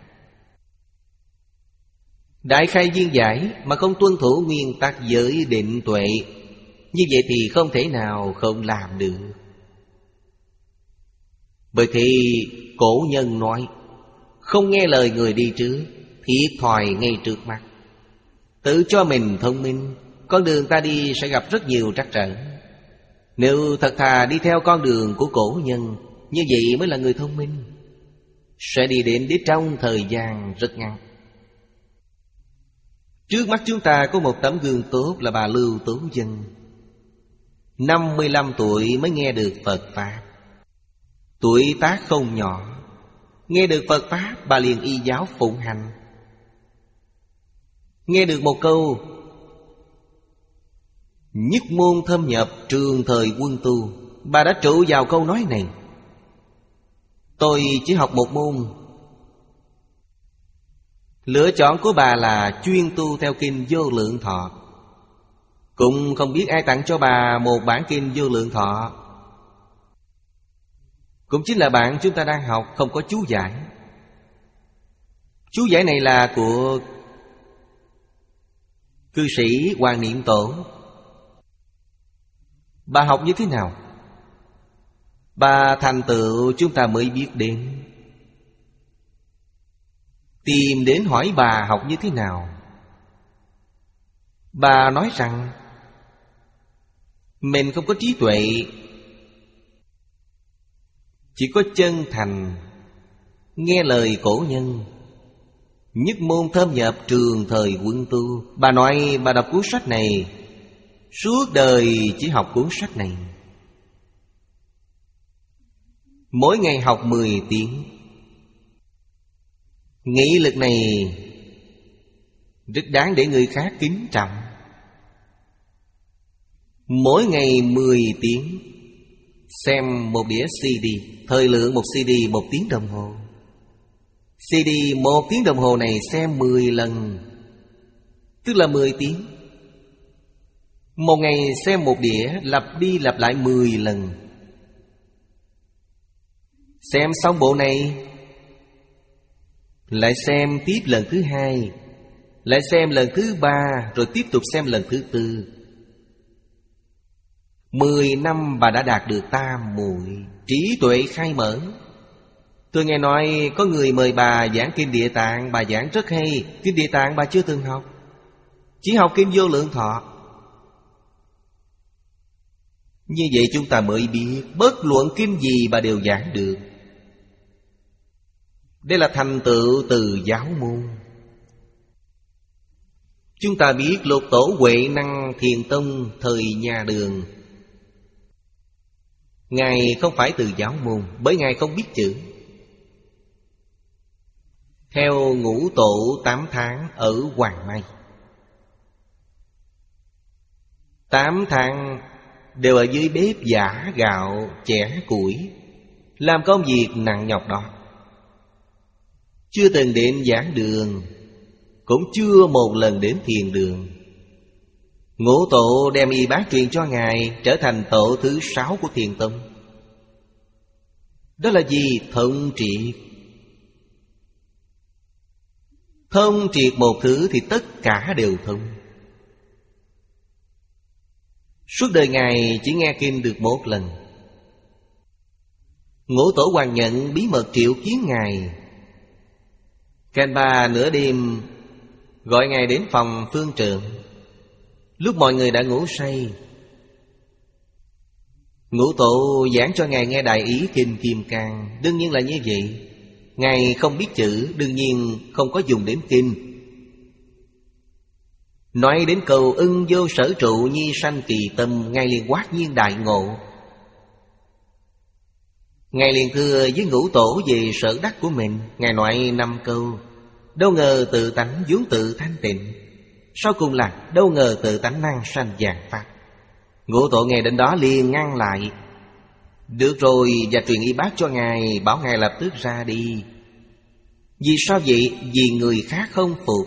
Đại Khai Viên Giải mà không tuân thủ nguyên tắc giới định tuệ, như vậy thì không thể nào không làm được. Bởi thì cổ nhân nói: không nghe lời người đi trước, thiệt thòi ngay trước mắt. Tự cho mình thông minh, con đường ta đi sẽ gặp rất nhiều trắc trở. Nếu thật thà đi theo con đường của cổ nhân, như vậy mới là người thông minh, sẽ đi đến đích trong thời gian rất ngắn. Trước mắt chúng ta có một tấm gương tốt là bà Lưu Tố Dân. Năm mươi lăm tuổi mới nghe được Phật Pháp. Tuổi tác không nhỏ. Nghe được Phật Pháp, bà liền y giáo phụng hành. Nghe được một câu: nhất môn thâm nhập, trường thời quân tu. Bà đã trụ vào câu nói này: tôi chỉ học một môn. Lựa chọn của bà là chuyên tu theo kinh Vô Lượng Thọ. Cũng không biết ai tặng cho bà một bản kinh Vô Lượng Thọ. Cũng chính là bản chúng ta đang học, không có chú giải. Chú giải này là của cư sĩ Hoàng Niệm Tổ. Bà học như thế nào? Bà thành tựu chúng ta mới biết đến. Tìm đến hỏi bà học như thế nào. Bà nói rằng mình không có trí tuệ, chỉ có chân thành nghe lời cổ nhân. Nhất môn thâm nhập, trường thời quân tu. Bà nói bà đọc cuốn sách này, suốt đời chỉ học cuốn sách này. Mỗi ngày học mười tiếng. Nghị lực này rất đáng để người khác kính trọng. Mỗi ngày mười tiếng xem một đĩa xê đê. Thời lượng một xê đê một tiếng đồng hồ. xê đê một tiếng đồng hồ này xem mười lần, tức là mười tiếng. Một ngày xem một đĩa, lặp đi lặp lại mười lần. Xem xong bộ này, lại xem tiếp lần thứ hai, lại xem lần thứ ba, rồi tiếp tục xem lần thứ tư. Mười năm bà đã đạt được tam muội, trí tuệ khai mở. Tôi nghe nói có người mời bà giảng Kinh Địa Tạng, bà giảng rất hay. Kinh Địa Tạng bà chưa từng học, chỉ học Kinh Vô Lượng Thọ. Như vậy chúng ta mới biết bất luận kinh gì bà đều giảng được. Đây là thành tựu từ giáo môn. Chúng ta biết Lục Tổ Huệ Năng Thiền Tông thời nhà Đường, Ngài không phải từ giáo môn, bởi Ngài không biết chữ. Theo ngũ tổ tám tháng ở Hoàng Mai, tám tháng đều ở dưới bếp giã gạo, chẻ củi, làm công việc nặng nhọc đó. Chưa từng đến giảng đường, cũng chưa một lần đến thiền đường. Ngũ tổ đem y bát truyền cho Ngài, trở thành tổ thứ sáu của Thiền Tông. Đó là gì? Thông triệt. Thông triệt một thứ thì tất cả đều thông. Suốt đời Ngài chỉ nghe kinh được một lần. Ngũ tổ Hoàng Nhận bí mật triệu kiến Ngài. Canh ba nửa đêm gọi Ngài đến phòng phương trượng. Lúc mọi người đã ngủ say, Ngũ tổ giảng cho Ngài nghe đại ý Kinh Kim Cang. Đương nhiên là như vậy. Ngài không biết chữ, đương nhiên không có dùng đến kinh. Nói đến câu ưng vô sở trụ nhi sanh kỳ tâm, Ngài liền quát nhiên đại ngộ. Ngài liền thưa với ngũ tổ về sở đắc của mình. Ngài nói năm câu. Đâu ngờ tự tánh vốn tự thanh tịnh, sau cùng là đâu ngờ tự tánh năng sanh vạn pháp. Ngũ tổ nghe đến đó liền ngăn lại. Được rồi, và truyền y bác cho Ngài, bảo Ngài lập tức ra đi. Vì sao vậy? Vì người khác không phục.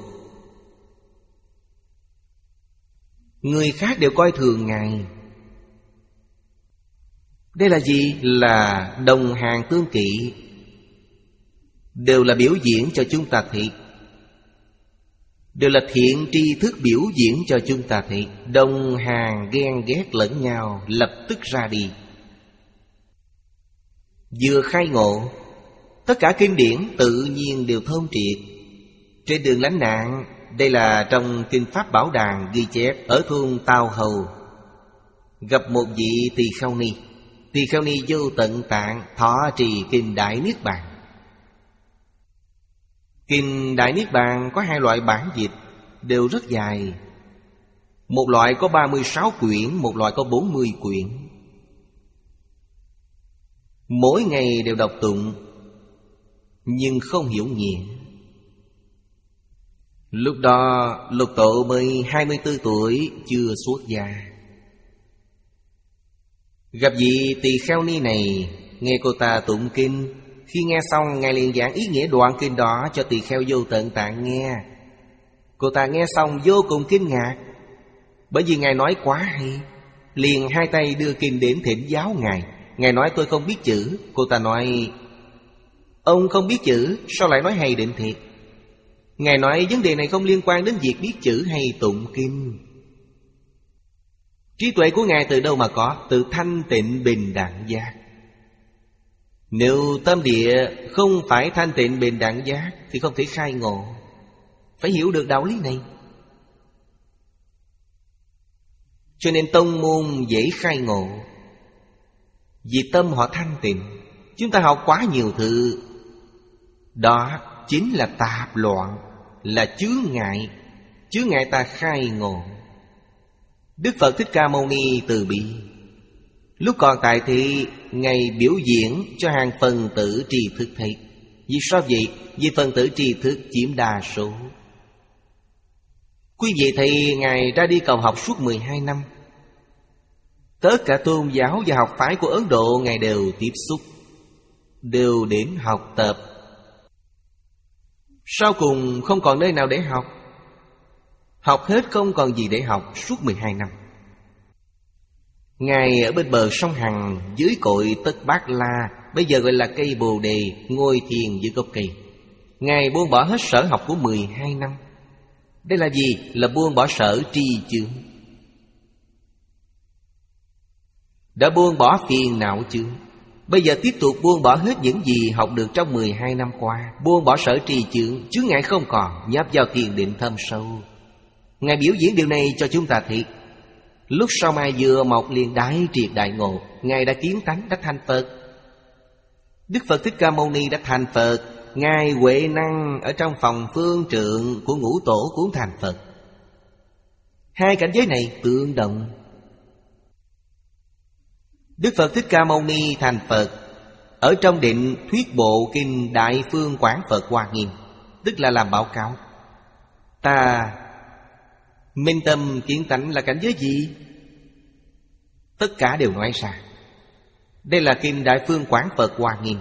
Người khác đều coi thường Ngài. Đây là gì? Là đồng hàng tương kỵ. Đều là biểu diễn cho chúng ta thấy. Đều là thiện tri thức biểu diễn cho chúng ta thấy. Đồng hàng ghen ghét lẫn nhau, lập tức ra đi. Vừa khai ngộ, tất cả kinh điển tự nhiên đều thông triệt. Trên đường lánh nạn, đây là trong Kinh Pháp Bảo Đàn ghi chép, ở thôn Tào Hầu gặp một vị Tỳ Kheo Ni. Tỳ Kheo Ni vô tận tạng thọ trì Kinh Đại Niết Bàn. Kinh Đại Niết Bàn có hai loại bản dịch, đều rất dài. Một loại có ba mươi sáu quyển, một loại có bốn mươi quyển. Mỗi ngày đều đọc tụng, nhưng không hiểu nghĩa. Lúc đó Lục Tổ mới hai mươi tư tuổi, chưa xuất gia. Gặp vị Tỳ Kheo Ni này, nghe cô ta tụng kinh. Khi nghe xong, Ngài liền giảng ý nghĩa đoạn kinh đó cho Tỳ Kheo Vô Tận Tạng nghe. Cô ta nghe xong vô cùng kinh ngạc, bởi vì Ngài nói quá hay. Liền hai tay đưa kinh đến thỉnh giáo Ngài. Ngài nói tôi không biết chữ. Cô ta nói ông không biết chữ, sao lại nói hay định thiệt? Ngài nói vấn đề này không liên quan đến việc biết chữ hay tụng kinh. Trí tuệ của Ngài từ đâu mà có? Từ thanh tịnh bình đẳng giác. Nếu tâm địa không phải thanh tịnh bình đẳng giác thì không thể khai ngộ. Phải hiểu được đạo lý này. Cho nên tông môn dễ khai ngộ, vì tâm họ thanh tịnh. Chúng ta học quá nhiều thứ, đó chính là tạp loạn, là chướng ngại. Chướng ngại ta khai ngộ. Đức Phật Thích Ca Mâu Ni từ bi, lúc còn tại thị, Ngài biểu diễn cho hàng phần tử tri thức thấy. Vì sao vậy? Vì phần tử tri thức chiếm đa số. Quý vị thấy Ngài ra đi cầu học suốt mười hai năm. Tất cả tôn giáo và học phái của Ấn Độ Ngài đều tiếp xúc, đều đến học tập. Sau cùng không còn nơi nào để học. Học hết không còn gì để học suốt mười hai năm. Ngài ở bên bờ sông Hằng, dưới cội Tất Bát La, bây giờ gọi là cây Bồ Đề, ngồi thiền dưới gốc cây. Ngài buông bỏ hết sở học của mười hai năm. Đây là gì? Là buông bỏ sở tri chướng. Đã buông bỏ phiền não chướng. Bây giờ tiếp tục buông bỏ hết những gì học được trong mười hai năm qua. Buông bỏ sở tri chướng, chướng ngại không còn, nhập vào thiền định thâm sâu. Ngài biểu diễn điều này cho chúng ta thấy. Lúc sau mai vừa mọc liền đại triệt đại ngộ. Ngài đã kiến tánh, đã thành Phật. Đức Phật Thích Ca Mâu Ni đã thành Phật. Ngài Huệ Năng ở trong phòng phương trượng của ngũ tổ cũng thành Phật. Hai cảnh giới này tương đồng. Đức Phật Thích Ca Mâu Ni thành Phật ở trong định thuyết bộ kinh Đại Phương Quảng Phật Hoa Nghiêm, tức là làm báo cáo. Ta minh tâm kiến tánh là cảnh giới gì? Tất cả đều nói ra. Đây là kinh Đại Phương Quảng Phật Hoa Nghiêm.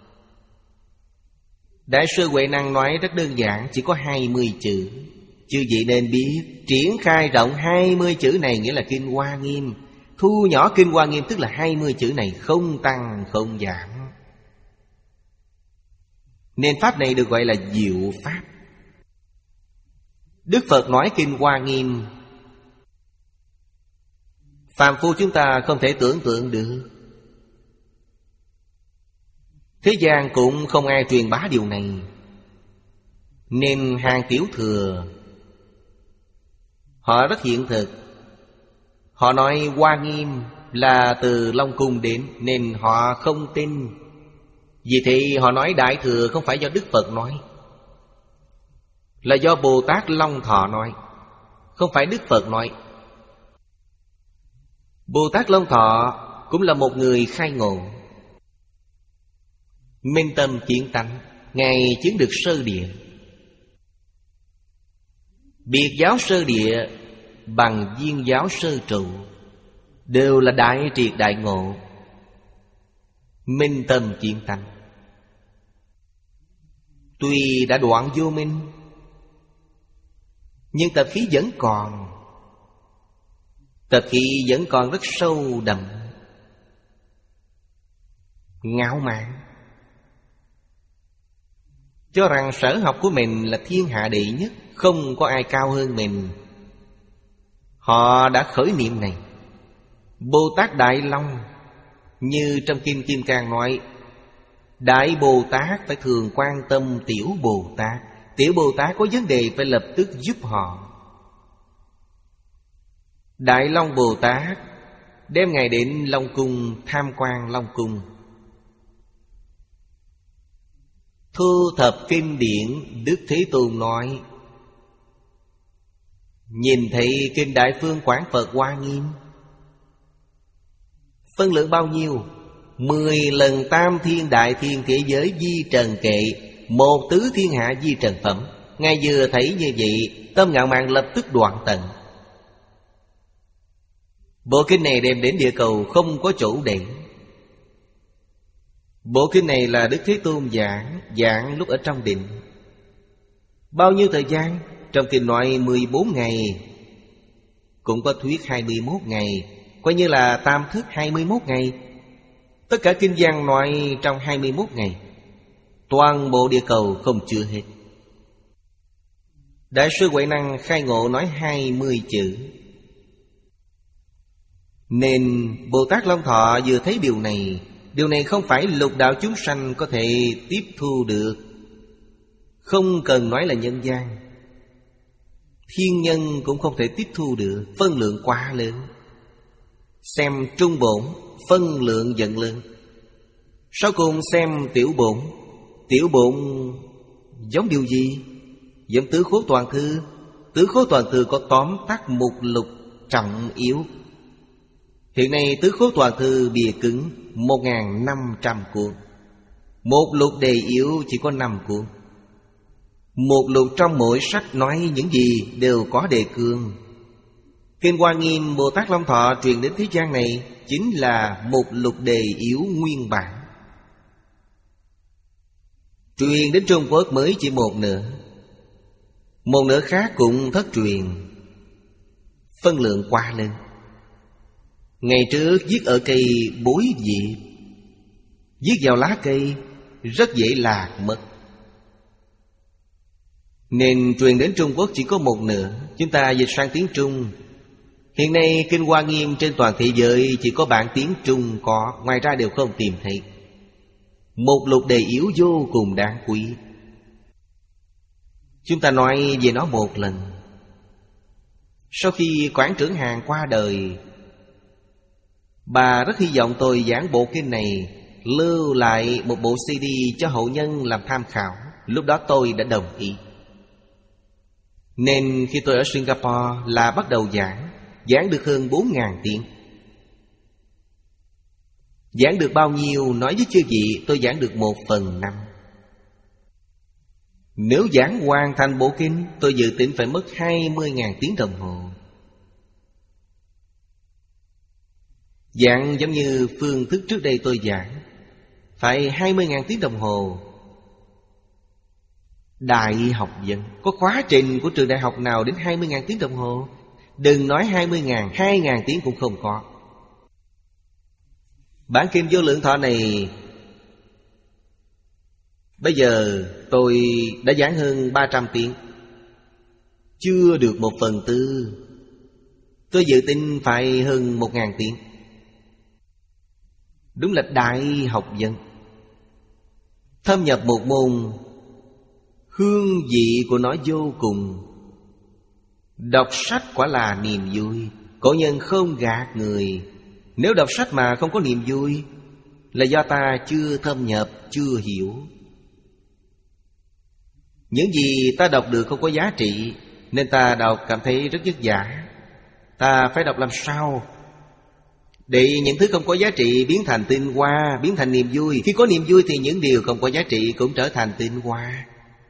Đại sư Huệ Năng nói rất đơn giản, chỉ có hai mươi chữ. Chư vị nên biết, triển khai rộng hai mươi chữ này nghĩa là kinh Hoa Nghiêm. Thu nhỏ kinh Hoa Nghiêm tức là hai mươi chữ này, không tăng không giảm. Nên pháp này được gọi là diệu pháp. Đức Phật nói kinh Hoa Nghiêm, phàm phu chúng ta không thể tưởng tượng được. Thế gian cũng không ai truyền bá điều này. Nên hàng tiểu thừa họ rất hiện thực. Họ nói Hoa Nghiêm là từ Long Cung đến, nên họ không tin. Vì thế họ nói Đại Thừa không phải do Đức Phật nói, là do Bồ Tát Long Thọ nói, không phải Đức Phật nói. Bồ Tát Long Thọ cũng là một người khai ngộ, minh tâm kiến tánh. Ngài chứng được sơ địa. Biệt giáo sơ địa bằng viên giáo sơ trụ đều là đại triệt đại ngộ. minh tâm kiến tánh. Tuy đã đoạn vô minh, nhưng tập khí vẫn còn. Tập khí vẫn còn rất sâu đậm, ngạo mạn, cho rằng sở học của mình là thiên hạ đệ nhất, không có ai cao hơn mình. Họ đã khởi niệm này. Bồ Tát Đại Long, như trong Kim Kim Cang nói, Đại Bồ Tát phải thường quan tâm Tiểu Bồ Tát. Tiểu Bồ Tát có vấn đề phải lập tức giúp họ. Đại Long Bồ Tát đem Ngài đến Long Cung tham quan Long Cung, thu thập kinh điển. Đức Thế Tôn nói, nhìn thấy kinh Đại Phương Quảng Phật Hoa Nghiêm, phân lượng bao nhiêu? Mười lần tam thiên đại thiên thế giới di trần kệ, một tứ thiên hạ di trần phẩm. Ngài vừa thấy như vậy, tâm ngạo mạn lập tức đoạn tận. Bộ kinh này đem đến địa cầu không có chỗ để. Bộ kinh này là Đức Thế Tôn giảng, giảng lúc ở trong định. Bao nhiêu thời gian? Trong kinh nói mười bốn ngày, cũng có thuyết hai mươi mốt ngày, coi như là tam thức hai mươi mốt ngày. Tất cả kinh văn nói trong hai mươi mốt ngày. Toàn bộ địa cầu không chưa hết. Đại sư Huệ Năng khai ngộ nói hai mươi chữ. Nên Bồ Tát Long Thọ vừa thấy điều này, điều này không phải lục đạo chúng sanh có thể tiếp thu được. Không cần nói là nhân gian, thiên nhân cũng không thể tiếp thu được, phân lượng quá lớn. Xem trung bổn, phân lượng giận lớn. Sau cùng xem tiểu bổn. Tiểu bổn giống điều gì? Giống tứ khố toàn thư. Tứ khố toàn thư có tóm tắt mục lục trọng yếu. Hiện nay tứ khố toàn thư bìa cứng một nghìn năm trăm cuốn. Một lục đề yếu chỉ có năm cuốn. Một lục trong mỗi sách nói những gì đều có đề cương. Kinh Hoa Nghiêm Bồ Tát Long Thọ truyền đến thế gian này chính là một lục đề yếu nguyên bản. Truyền đến Trung Quốc mới chỉ một nửa. Một nửa khác cũng thất truyền. Phân lượng quá lớn. Ngày trước viết ở cây bối diệp, viết vào lá cây rất dễ lạc mất. Nên truyền đến Trung Quốc chỉ có một nửa. Chúng ta dịch sang tiếng Trung. Hiện nay Kinh Hoa Nghiêm trên toàn thế giới chỉ có bản tiếng Trung có, ngoài ra đều không tìm thấy. Một lục đề yếu vô cùng đáng quý. Chúng ta nói về nó một lần. Sau khi Quảng Trưởng Hàn qua đời, bà rất hy vọng tôi giảng bộ kinh này, lưu lại một bộ xê đê cho hậu nhân làm tham khảo. Lúc đó tôi đã đồng ý. Nên khi tôi ở Singapore là bắt đầu giảng. Giảng được hơn bốn nghìn tiếng. Giảng được bao nhiêu nói với chư vị, tôi giảng được một phần năm. Nếu giảng hoàn thành bộ kinh, tôi dự tính phải mất hai mươi nghìn tiếng đồng hồ. Giảng giống như phương thức trước đây tôi giảng, phải hai mươi nghìn tiếng đồng hồ. Đại học dân, có khóa trình của trường đại học nào đến hai mươi nghìn tiếng đồng hồ? Đừng nói hai mươi nghìn, hai nghìn tiếng cũng không có. Bản kinh Vô Lượng Thọ này, bây giờ tôi đã giảng hơn ba trăm tiếng, chưa được một phần tư. Tôi dự tính phải hơn một nghìn tiếng. Đúng là đại học dân. Thâm nhập một môn, hương vị của nó vô cùng. Đọc sách quả là niềm vui. Cổ nhân không gạt người. Nếu đọc sách mà không có niềm vui, là do ta chưa thâm nhập, chưa hiểu. Những gì ta đọc được không có giá trị, nên ta đọc cảm thấy rất vất vả. Ta phải đọc làm sao để những thứ không có giá trị biến thành tinh hoa, biến thành niềm vui. Khi có niềm vui thì những điều không có giá trị cũng trở thành tinh hoa.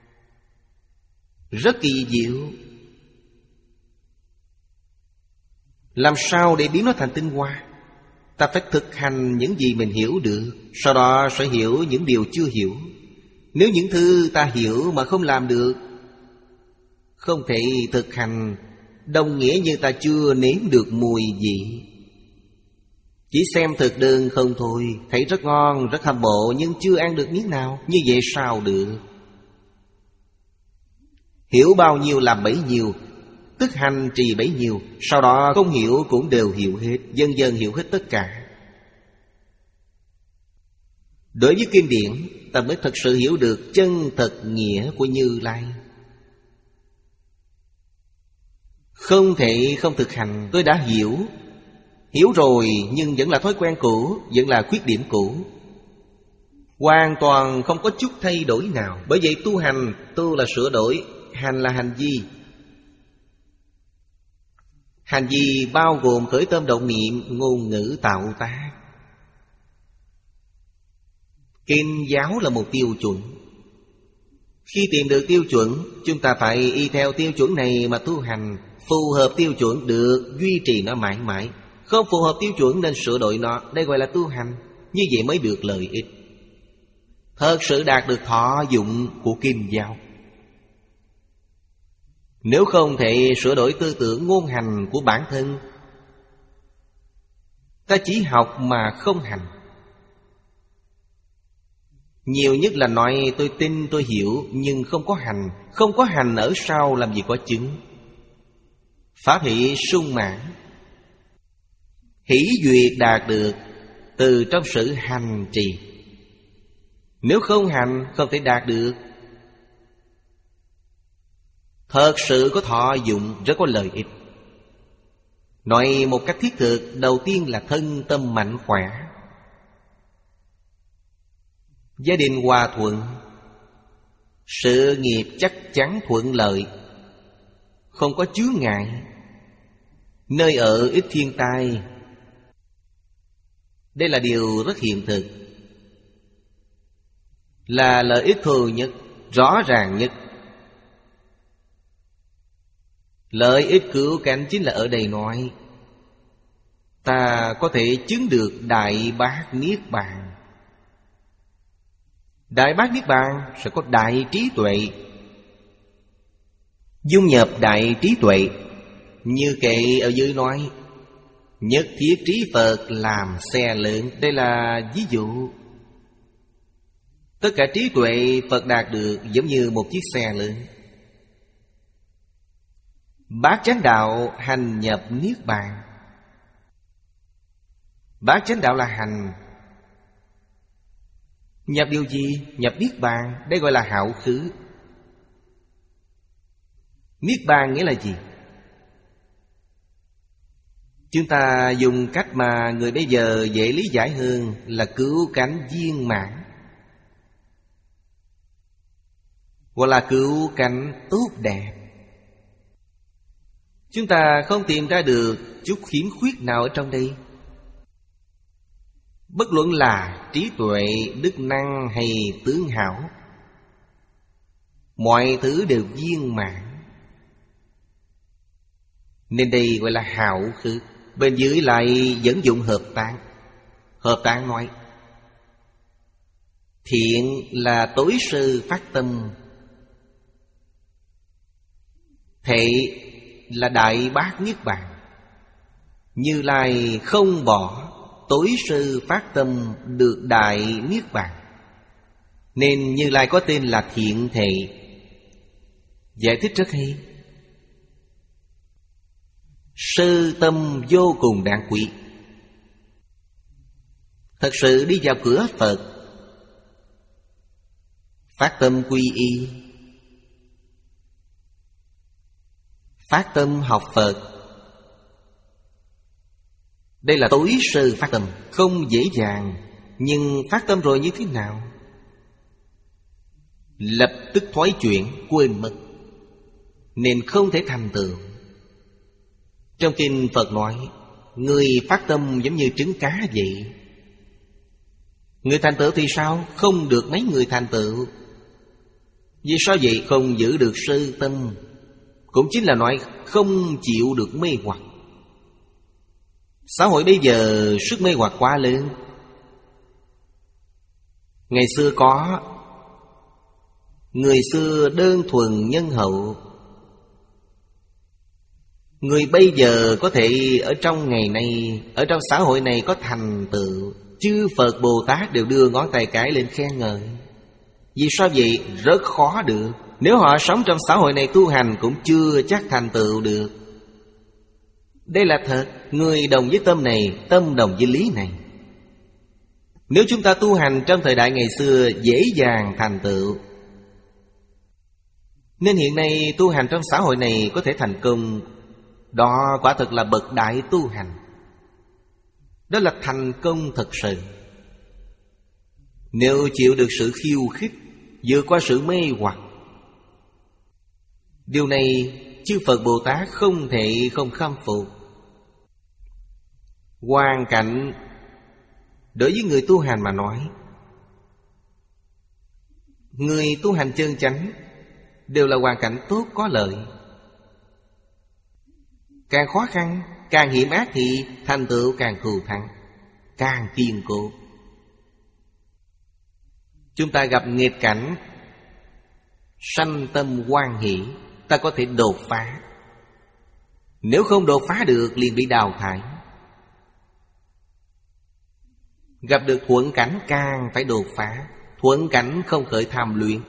Rất kỳ diệu. Làm sao để biến nó thành tinh hoa? Ta phải thực hành những gì mình hiểu được, sau đó sẽ hiểu những điều chưa hiểu. Nếu những thứ ta hiểu mà không làm được, không thể thực hành, đồng nghĩa như ta chưa nếm được mùi vị. Chỉ xem thực đơn không thôi, thấy rất ngon, rất hâm mộ, nhưng chưa ăn được miếng nào. Như vậy sao được? Hiểu bao nhiêu làm bấy nhiêu, tức hành trì bấy nhiêu. Sau đó không hiểu cũng đều hiểu hết, dần dần hiểu hết tất cả. Đối với kinh điển, ta mới thật sự hiểu được chân thật nghĩa của Như Lai. Không thể không thực hành. Tôi đã hiểu, hiểu rồi nhưng vẫn là thói quen cũ, vẫn là khuyết điểm cũ, hoàn toàn không có chút thay đổi nào. Bởi vậy tu hành, tu là sửa đổi, hành là hành vi. Hành vi bao gồm khởi tâm động niệm, ngôn ngữ tạo tác. Kinh giáo là một tiêu chuẩn. Khi tìm được tiêu chuẩn, chúng ta phải y theo tiêu chuẩn này mà tu hành. Phù hợp tiêu chuẩn được, duy trì nó mãi mãi. Không phù hợp tiêu chuẩn nên sửa đổi nó. Đây gọi là tu hành. Như vậy mới được lợi ích, thật sự đạt được thọ dụng của kinh giáo. Nếu không thể sửa đổi tư tưởng ngôn hành của bản thân, ta chỉ học mà không hành. Nhiều nhất là nói tôi tin tôi hiểu, nhưng không có hành. Không có hành ở sau làm gì có chứng. Pháp hỷ sung mãn, hỷ duyệt đạt được từ trong sự hành trì. Nếu không hành không thể đạt được. Thật sự có thọ dụng, rất có lợi ích. Nói một cách thiết thực, đầu tiên là thân tâm mạnh khỏe, gia đình hòa thuận, sự nghiệp chắc chắn thuận lợi, không có chướng ngại, nơi ở ít thiên tai. Đây là điều rất hiện thực, là lợi ích thường nhất, rõ ràng nhất. Lợi ích cứu cánh chính là ở đây nói ta có thể chứng được Đại Bát Niết Bàn. Đại Bát Niết Bàn sẽ có đại trí tuệ, dung nhập đại trí tuệ. Như kệ ở dưới nói nhất thiết trí Phật làm xe lớn. Đây là ví dụ. Tất cả trí tuệ Phật đạt được giống như một chiếc xe lớn. Bát chánh đạo hành nhập Niết Bàn. Bát chánh đạo là hành. Nhập điều gì? Nhập Niết Bàn. Đây gọi là hạo khứ. Niết Bàn nghĩa là gì? Chúng ta dùng cách mà người bây giờ dễ lý giải hơn là cứu cánh viên mãn, hoặc là cứu cánh tốt đẹp. Chúng ta không tìm ra được chút khiếm khuyết nào ở trong đây. Bất luận là trí tuệ, đức năng hay tướng hảo, mọi thứ đều viên mãn. Nên đây gọi là hạo khứ. Bên dưới lại dẫn dụng hợp tạng. Hợp tạng nói thiện là tối sư phát tâm, thệ là Đại Bát Niết Bàn. Như Lai không bỏ tối sư phát tâm được Đại Niết Bàn, nên Như Lai có tên là Thiện Thệ. Giải thích rất hay. Sư tâm vô cùng đáng quý. Thật sự đi vào cửa Phật, phát tâm quy y, phát tâm học Phật. Đây là tối sư phát tâm, không dễ dàng. Nhưng phát tâm rồi như thế nào? Lập tức thoái chuyển, quên mất, nên không thể thành tựu. Trong kinh Phật nói người phát tâm giống như trứng cá vậy. Người thành tựu thì sao? Không được mấy người thành tựu. Vì sao vậy? Không giữ được sư tâm. Cũng chính là nói không chịu được mê hoặc. Xã hội bây giờ sức mê hoặc quá lớn. Ngày xưa có, người xưa đơn thuần nhân hậu. Người bây giờ có thể ở trong ngày nay, ở trong xã hội này có thành tựu, chư Phật Bồ Tát đều đưa ngón tay cái lên khen ngợi. Vì sao vậy? Rất khó được. Nếu họ sống trong xã hội này tu hành cũng chưa chắc thành tựu được. Đây là thật. Người đồng với tâm này, tâm đồng với lý này. Nếu chúng ta tu hành trong thời đại ngày xưa dễ dàng thành tựu. Nên hiện nay tu hành trong xã hội này có thể thành công. Đó quả thực là bậc đại tu hành. Đó là thành công thật sự. Nếu chịu được sự khiêu khích, vượt qua sự mê hoặc, điều này chư Phật Bồ Tát không thể không khâm phục. Hoàn cảnh đối với người tu hành mà nói, người tu hành chân chánh đều là hoàn cảnh tốt có lợi. Càng khó khăn, càng hiểm ác thì thành tựu càng thù thắng, càng kiên cố. Chúng ta gặp nghịch cảnh, sanh tâm hoan hỷ, ta có thể đột phá. Nếu không đột phá được liền bị đào thải. Gặp được thuận cảnh càng phải đột phá. Thuận cảnh không khởi tham luyện.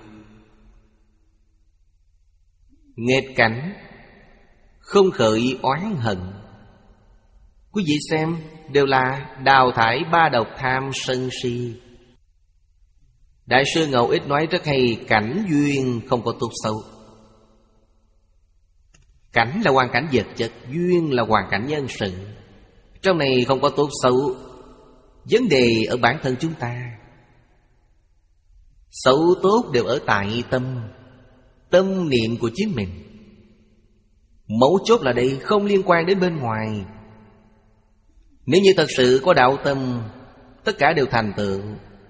Nghịch cảnh không khởi oán hận. Quý vị xem, đều là đào thải ba độc tham sân si. Đại sư Ngẫu Ích nói rất hay, cảnh duyên không có tốt xấu. Cảnh là hoàn cảnh vật chất, duyên là hoàn cảnh nhân sự. Trong này không có tốt xấu. Vấn đề ở bản thân chúng ta. Xấu tốt đều ở tại tâm, tâm niệm của chính mình. Mấu chốt là đây, không liên quan đến bên ngoài. Nếu như thật sự có đạo tâm, tất cả đều thành tựu.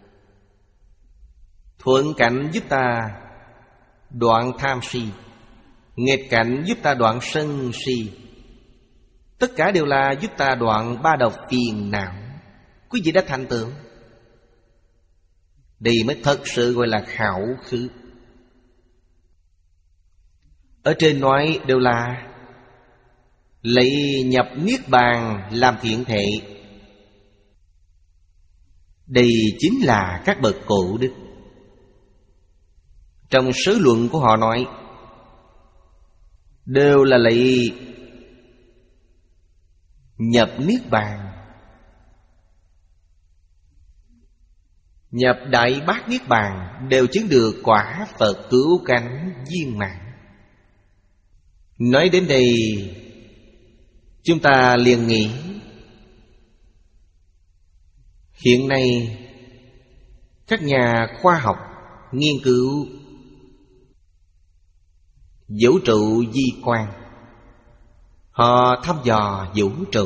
Thuận cảnh giúp ta đoạn tham si, nghịch cảnh giúp ta đoạn sân si. Tất cả đều là giúp ta đoạn ba độc phiền não. Quý vị đã thành tựu. Đây mới thật sự gọi là khảo khứ. Ở trên nói đều là lấy nhập niết bàn làm thiện thể. Đây chính là các bậc cổ đức. Trong sớ luận của họ nói đều là lấy nhập niết bàn, nhập đại bát niết bàn, đều chứng được quả Phật cứu cánh viên mãn. Nói đến đây, chúng ta liền nghĩ hiện nay các nhà khoa học nghiên cứu vũ trụ di quan, họ thăm dò vũ trụ,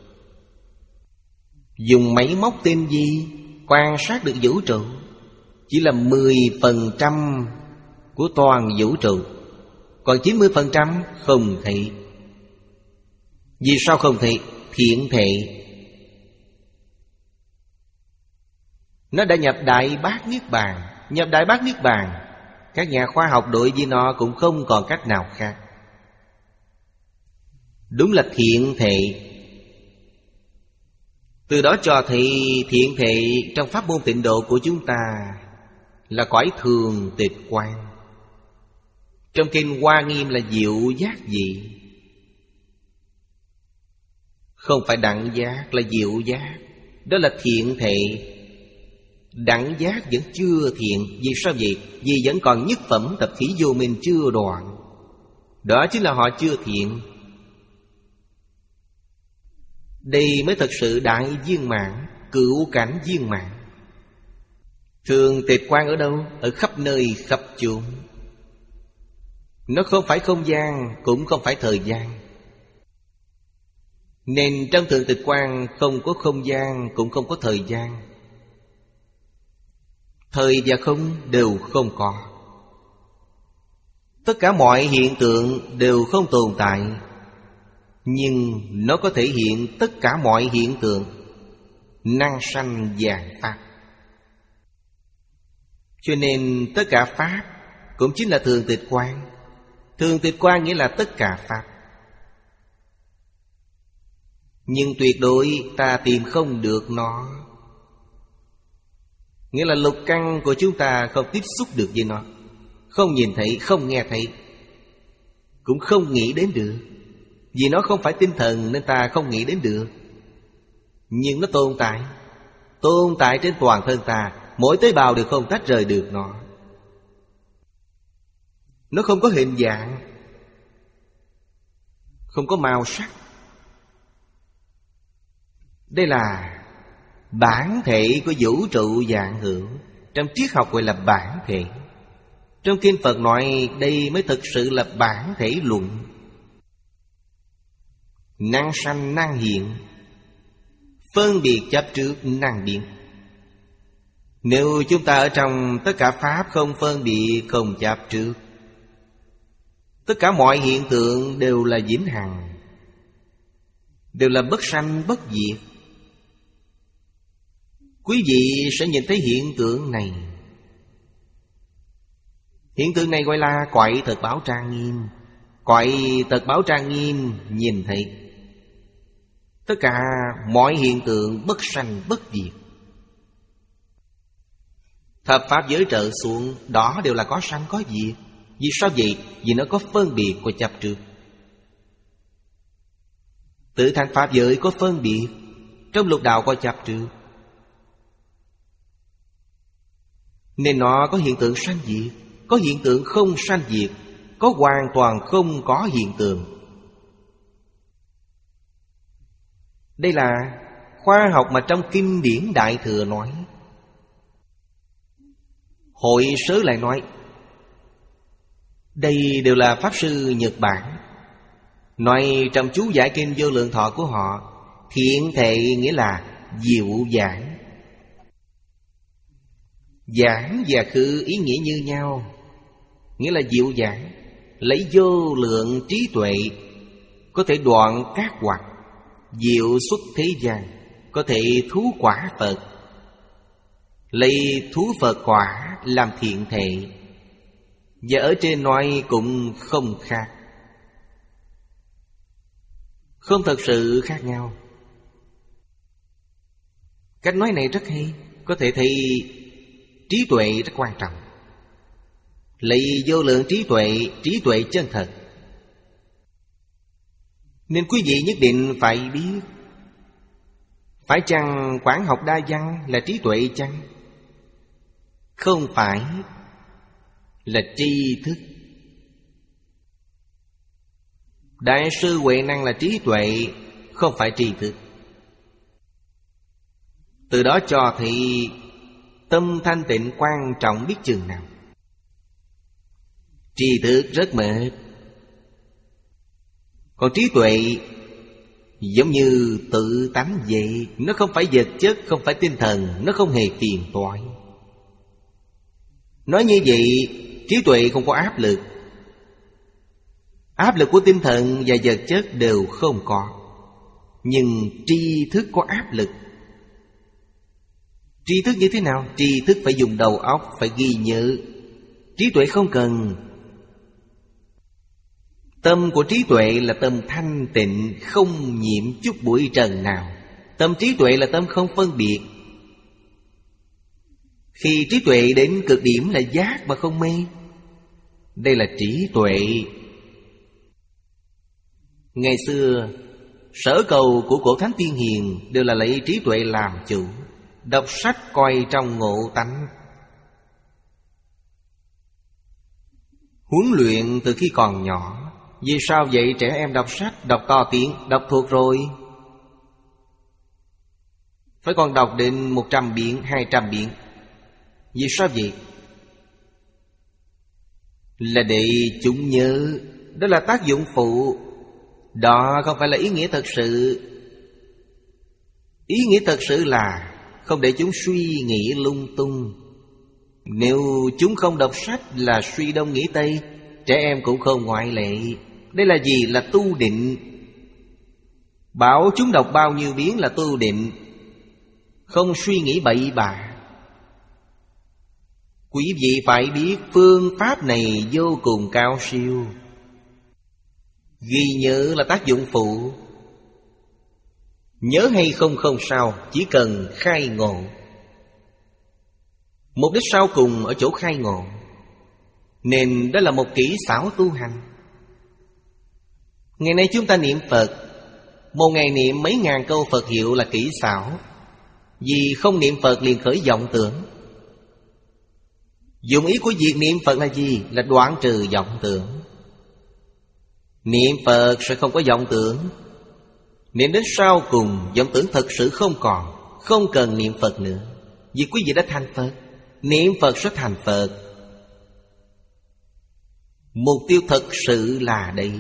dùng máy móc tinh vi quan sát được vũ trụ chỉ là mười phần trăm của toàn vũ trụ, còn chín mươi phần trăm không thể. Vì sao không thể? Thiện thể. Nó đã nhập đại bát niết bàn. Nhập đại bát niết bàn, các nhà khoa học đối với nó cũng không còn cách nào khác. Đúng là thiện thể. Từ đó cho thấy thiện thể trong pháp môn tịnh độ của chúng ta là cõi thường tịch quan. Trong kinh Hoa Nghiêm là diệu giác gì? Không phải đẳng giác, là diệu giác. Đó là thiện thể. Đẳng giác vẫn chưa thiện. Vì sao vậy? Vì vẫn còn nhất phẩm tập khí vô minh chưa đoạn. Đó chính là họ chưa thiện. Đây mới thật sự đại viên mãn, cửu cảnh viên mãn. Thường tịch quan ở đâu? Ở khắp nơi khắp chốn. Nó không phải không gian, cũng không phải thời gian. Nên trong thường tịch quan không có không gian, cũng không có thời gian. Thời và không đều không có. Tất cả mọi hiện tượng đều không tồn tại. Nhưng nó có thể hiện tất cả mọi hiện tượng, năng sanh vạn pháp. Cho nên tất cả pháp cũng chính là thường tịch quang. Thường tịch quang nghĩa là tất cả pháp. Nhưng tuyệt đối ta tìm không được nó. Nghĩa là lục căn của chúng ta không tiếp xúc được với nó, không nhìn thấy, không nghe thấy, cũng không nghĩ đến được. Vì nó không phải tinh thần nên ta không nghĩ đến được. Nhưng nó tồn tại, tồn tại trên toàn thân ta, mỗi tế bào đều không tách rời được nó. Nó không có hình dạng, không có màu sắc. Đây là bản thể của vũ trụ vạn hữu. Trong triết học gọi là bản thể. Trong kinh Phật nói đây mới thực sự là bản thể luận. Năng sanh năng hiện, phân biệt chấp trước năng biến. Nếu chúng ta ở trong tất cả pháp không phân biệt, không chấp trước, tất cả mọi hiện tượng đều là vĩnh hằng, đều là bất sanh bất diệt. Quý vị sẽ nhìn thấy hiện tượng này. Hiện tượng này gọi là quậy thật báo trang nghiêm. Quậy thật báo trang nghiêm nhìn thấy tất cả mọi hiện tượng bất sanh bất diệt. Thập pháp giới trợ xuống, đó đều là có sanh có diệt. Vì sao vậy? Vì nó có phân biệt của chấp trước. Tự thành pháp giới có phân biệt, trong lục đạo có chấp trước, nên nó có hiện tượng sanh diệt, có hiện tượng không sanh diệt, có hoàn toàn không có hiện tượng. Đây là khoa học mà trong kinh điển Đại Thừa nói. Hội Sớ lại nói. Đây đều là Pháp Sư Nhật Bản nói trong chú giải kinh Vô Lượng Thọ của họ. Thiện thệ nghĩa là diệu giảng. Giảng và khứ ý nghĩa như nhau, nghĩa là diệu giảng. Lấy vô lượng trí tuệ có thể đoạn các hoặc, diệu xuất thế gian, có thể thú quả Phật. Lấy thú Phật quả làm thiện thệ. Và ở trên nói cũng không khác, không thật sự khác nhau. Cách nói này rất hay, có thể thấy trí tuệ rất quan trọng. Lấy vô lượng trí tuệ, trí tuệ chân thật. Nên quý vị nhất định phải biết, phải chăng quán học đa văn là trí tuệ chăng? Không phải, là tri thức. Đại sư Huệ Năng là trí tuệ, không phải tri thức. Từ đó cho thấy tâm thanh tịnh quan trọng biết chừng nào. Tri thức rất mệt, còn trí tuệ giống như tự tánh vậy. Nó không phải vật chất, không phải tinh thần, nó không hề phiền toái. Nói như vậy, trí tuệ không có áp lực. Áp lực của tinh thần và vật chất đều không có. Nhưng tri thức có áp lực. Tri thức như thế nào? Tri thức phải dùng đầu óc, phải ghi nhớ. Trí tuệ không cần. Tâm của trí tuệ là tâm thanh tịnh, không nhiễm chút bụi trần nào. Tâm trí tuệ là tâm không phân biệt. Khi trí tuệ đến cực điểm là giác mà không mê. Đây là trí tuệ. Ngày xưa sở cầu của cổ thánh tiên hiền đều là lấy trí tuệ làm chủ. Đọc sách coi trong ngộ tánh. Huấn luyện từ khi còn nhỏ. Vì sao vậy? Trẻ em đọc sách, đọc to tiếng, đọc thuộc rồi, phải còn đọc đến một trăm biến, hai trăm biến. Vì sao vậy? Là để chúng nhớ. Đó là tác dụng phụ. Đó không phải là ý nghĩa thật sự. Ý nghĩa thật sự là không để chúng suy nghĩ lung tung. Nếu chúng không đọc sách là suy đông nghĩ tây. Trẻ em cũng không ngoại lệ. Đây là gì? Là tu định. Bảo chúng đọc bao nhiêu biến là tu định, không suy nghĩ bậy bạ. Quý vị phải biết phương pháp này vô cùng cao siêu. Ghi nhớ là tác dụng phụ. Nhớ hay không không sao, chỉ cần khai ngộ. Mục đích sau cùng ở chỗ khai ngộ, nên đó là một kỹ xảo tu hành. Ngày nay chúng ta niệm Phật, một ngày niệm mấy ngàn câu Phật hiệu là kỹ xảo. Vì không niệm Phật liền khởi vọng tưởng. Dụng ý của việc niệm Phật là gì? Là đoạn trừ vọng tưởng. Niệm Phật sẽ không có vọng tưởng. Niệm đến sau cùng vọng tưởng thật sự không còn, không cần niệm Phật nữa. Vì quý vị đã thành Phật. Niệm Phật sẽ thành Phật. Mục tiêu thật sự là đây.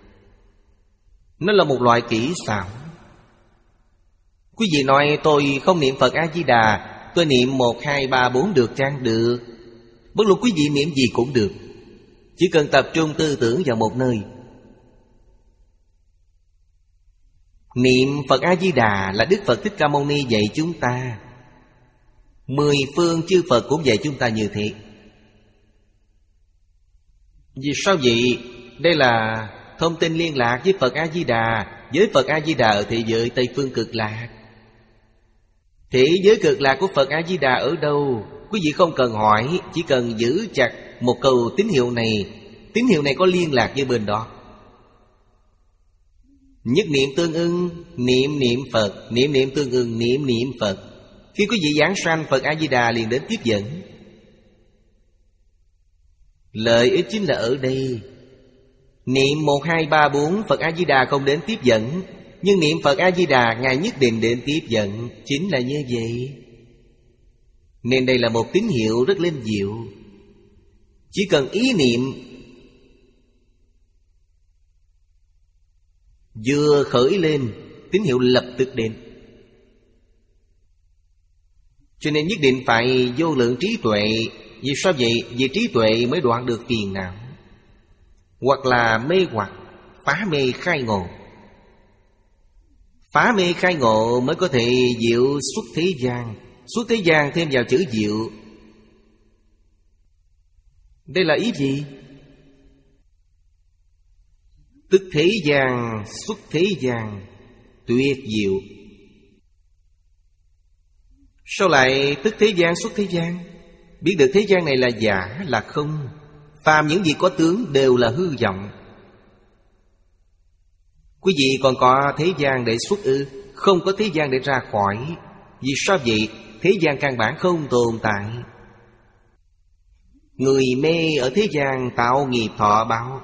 Nó là một loại kỹ xảo. Quý vị nói tôi không niệm Phật A-di-đà, tôi niệm một, hai, ba, bốn được chăng? Được. Bất luận quý vị niệm gì cũng được, chỉ cần tập trung tư tưởng vào một nơi. Niệm Phật A-di-đà là Đức Phật Thích Ca Mâu Ni dạy chúng ta. Mười phương chư Phật cũng dạy chúng ta như thế. Vì sao vậy? Đây là thông tin liên lạc với Phật A-di-đà, với Phật A-di-đà ở thế giới Tây Phương Cực Lạc. Thế giới Cực Lạc của Phật A-di-đà ở đâu? Quý vị không cần hỏi, chỉ cần giữ chặt một câu tín hiệu này. Tín hiệu này có liên lạc với bên đó. Nhất niệm tương ưng, niệm niệm Phật, niệm niệm tương ưng, niệm niệm Phật. Khi quý vị giảng sanh, Phật A-di-đà liền đến tiếp dẫn. Lợi ích chính là ở đây. Niệm một, hai, ba, bốn, Phật A-di-đà không đến tiếp dẫn, nhưng niệm Phật A-di-đà Ngài nhất định đến tiếp dẫn. Chính là như vậy. Nên đây là một tín hiệu rất linh diệu. Chỉ cần ý niệm vừa khởi lên, tín hiệu lập tức đến. Cho nên nhất định phải vô lượng trí tuệ. Vì sao vậy? Vì trí tuệ mới đoạn được phiền não, hoặc là mê hoặc, phá mê khai ngộ. Phá mê khai ngộ mới có thể diệu xuất thế gian. Xuất thế gian thêm vào chữ diệu. Đây là ý gì? Tức thế gian, xuất thế gian, tuyệt diệu. Sao lại tức thế gian, xuất thế gian? Biết được thế gian này là giả, là không. Phàm những gì có tướng đều là hư vọng. Quý vị còn có thế gian để xuất ư? Không có thế gian để ra khỏi. Vì sao vậy? Thế gian căn bản không tồn tại. Người mê ở thế gian tạo nghiệp thọ báo.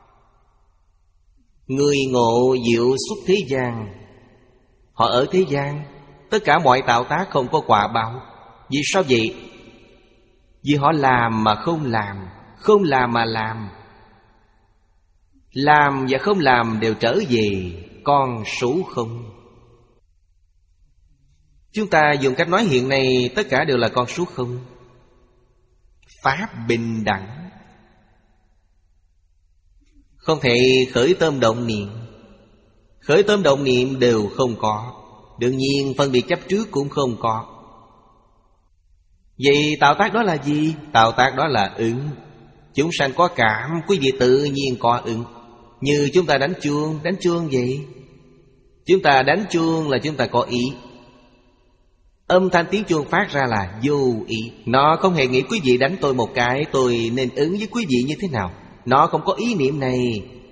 Người ngộ diệu xuất thế gian. Họ ở thế gian, tất cả mọi tạo tác không có quả báo. Vì sao vậy? Vì họ làm mà không làm, không làm mà làm. Làm và không làm đều trở về con số không. Chúng ta dùng cách nói hiện nay, tất cả đều là con số không. Pháp bình đẳng, không thể khởi tâm động niệm. Khởi tâm động niệm đều không có. Đương nhiên phân biệt chấp trước cũng không có. Vậy tạo tác đó là gì? Tạo tác đó là ứng. Chúng sanh có cảm, quý vị tự nhiên có ứng. Như chúng ta đánh chuông, đánh chuông vậy. Chúng ta đánh chuông là chúng ta có ý. Âm thanh tiếng chuông phát ra là vô ý. Nó không hề nghĩ quý vị đánh tôi một cái, tôi nên ứng với quý vị như thế nào. Nó không có ý niệm này.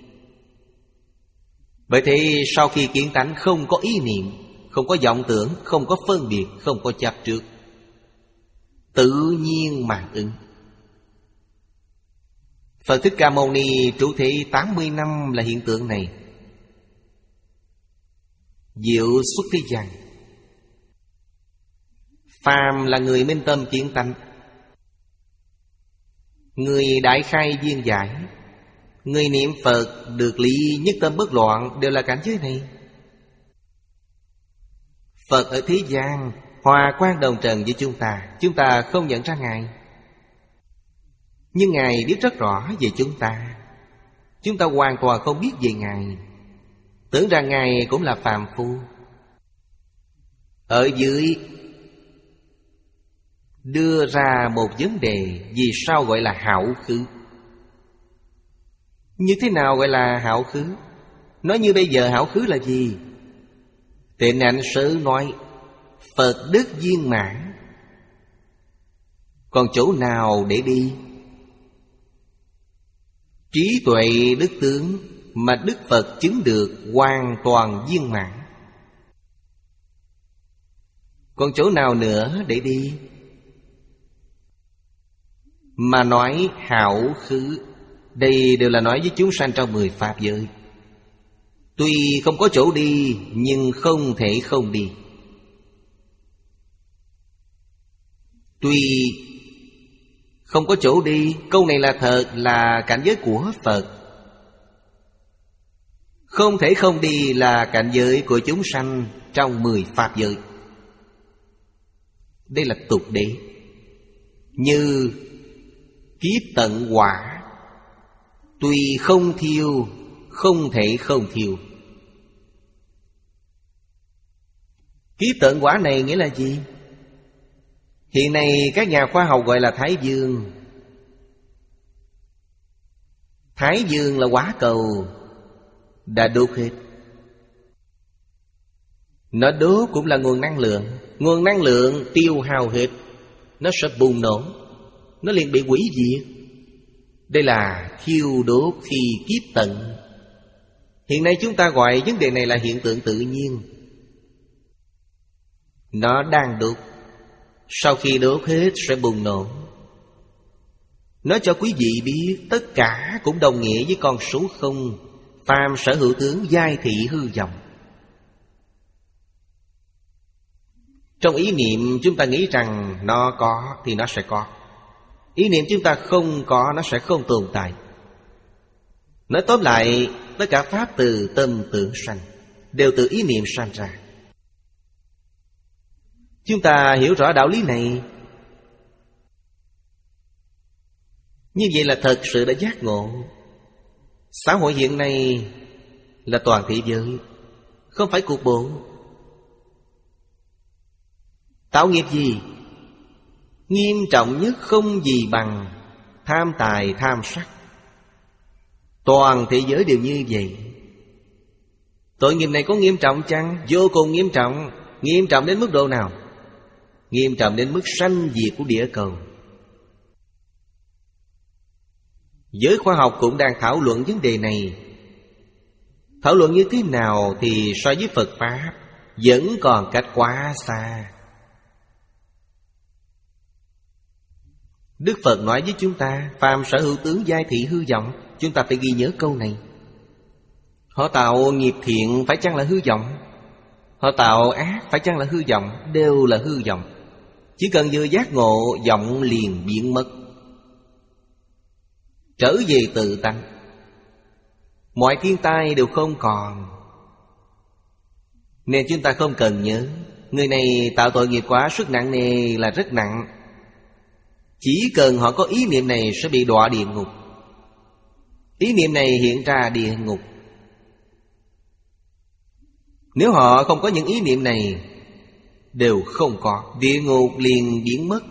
Vậy thì sau khi kiến tánh không có ý niệm, không có vọng tưởng, không có phân biệt, không có chấp trước, tự nhiên mà ứng. Phật Thích Ca Mâu Ni trụ thế tám mươi năm là hiện tượng này. Diệu xuất thế gian. Phàm là người minh tâm kiến tánh, người đại khai viên giải, người niệm Phật được lý nhất tâm bất loạn, đều là cảnh giới này. Phật ở thế gian hòa quang đồng trần với chúng ta, chúng ta không nhận ra Ngài, nhưng Ngài biết rất rõ về chúng ta. Chúng ta hoàn toàn không biết về Ngài. Tưởng rằng Ngài cũng là phàm phu. Ở dưới đưa ra một vấn đề: vì sao gọi là hảo khứ? Như thế nào gọi là hảo khứ? Nói như bây giờ hảo khứ là gì? Tịnh Ảnh Sớ nói Phật đức viên mãn. Còn chỗ nào để đi? Trí tuệ đức tướng mà Đức Phật chứng được hoàn toàn viên mãn. Còn chỗ nào nữa để đi? Mà nói hảo khứ, đây đều là nói với chúng sanh trong mười pháp giới. Tuy không có chỗ đi, nhưng không thể không đi. Tuy không có chỗ đi, câu này là thật, là cảnh giới của Phật. Không thể không đi là cảnh giới của chúng sanh trong mười pháp giới. Đây là tục đế. Như kiếp tận quả, tuy không thiêu, không thể không thiêu. Kiếp tận quả này nghĩa là gì? Hiện nay các nhà khoa học gọi là Thái Dương. Thái Dương là quả cầu đã đốt hết. Nó đốt cũng là nguồn năng lượng. Nguồn năng lượng tiêu hao hết, nó sẽ bùng nổ, nó liền bị hủy diệt. Đây là thiêu đốt khi kiếp tận. Hiện nay chúng ta gọi vấn đề này là hiện tượng tự nhiên. Nó đang đốt, sau khi đốt hết sẽ bùng nổ. Nói cho quý vị biết, tất cả cũng đồng nghĩa với con số không. Phàm sở hữu tướng, giai thị hư vọng. Trong ý niệm chúng ta nghĩ rằng nó có thì nó sẽ có. Ý niệm chúng ta không có, nó sẽ không tồn tại. Nói tóm lại, tất cả pháp từ tâm tưởng sanh, đều từ ý niệm sanh ra. Chúng ta hiểu rõ đạo lý này, như vậy là thật sự đã giác ngộ. Xã hội hiện nay là toàn thế giới, không phải cục bộ. Tạo nghiệp gì? Nghiêm trọng nhất không gì bằng tham tài tham sắc. Toàn thế giới đều như vậy. Tội nghiệp này có nghiêm trọng chăng? Vô cùng nghiêm trọng. Nghiêm trọng đến mức độ nào? Nghiêm trọng đến mức sanh diệt của địa cầu. Giới khoa học cũng đang thảo luận vấn đề này. Thảo luận như thế nào thì so với Phật Pháp vẫn còn cách quá xa. Đức Phật nói với chúng ta, phàm sở hữu tướng, giai thị hư vọng. Chúng ta phải ghi nhớ câu này. Họ tạo nghiệp thiện phải chăng là hư vọng? Họ tạo ác phải chăng là hư vọng? Đều là hư vọng. Chỉ cần vừa giác ngộ, vọng liền biến mất, trở về tự tánh. Mọi thiên tai đều không còn. Nên chúng ta không cần nhớ người này tạo tội nghiệp quá sức nặng nề là rất nặng. Chỉ cần họ có ý niệm này sẽ bị đọa địa ngục. Ý niệm này hiện ra địa ngục. Nếu họ không có những ý niệm này, đều không có, địa ngục liền biến mất.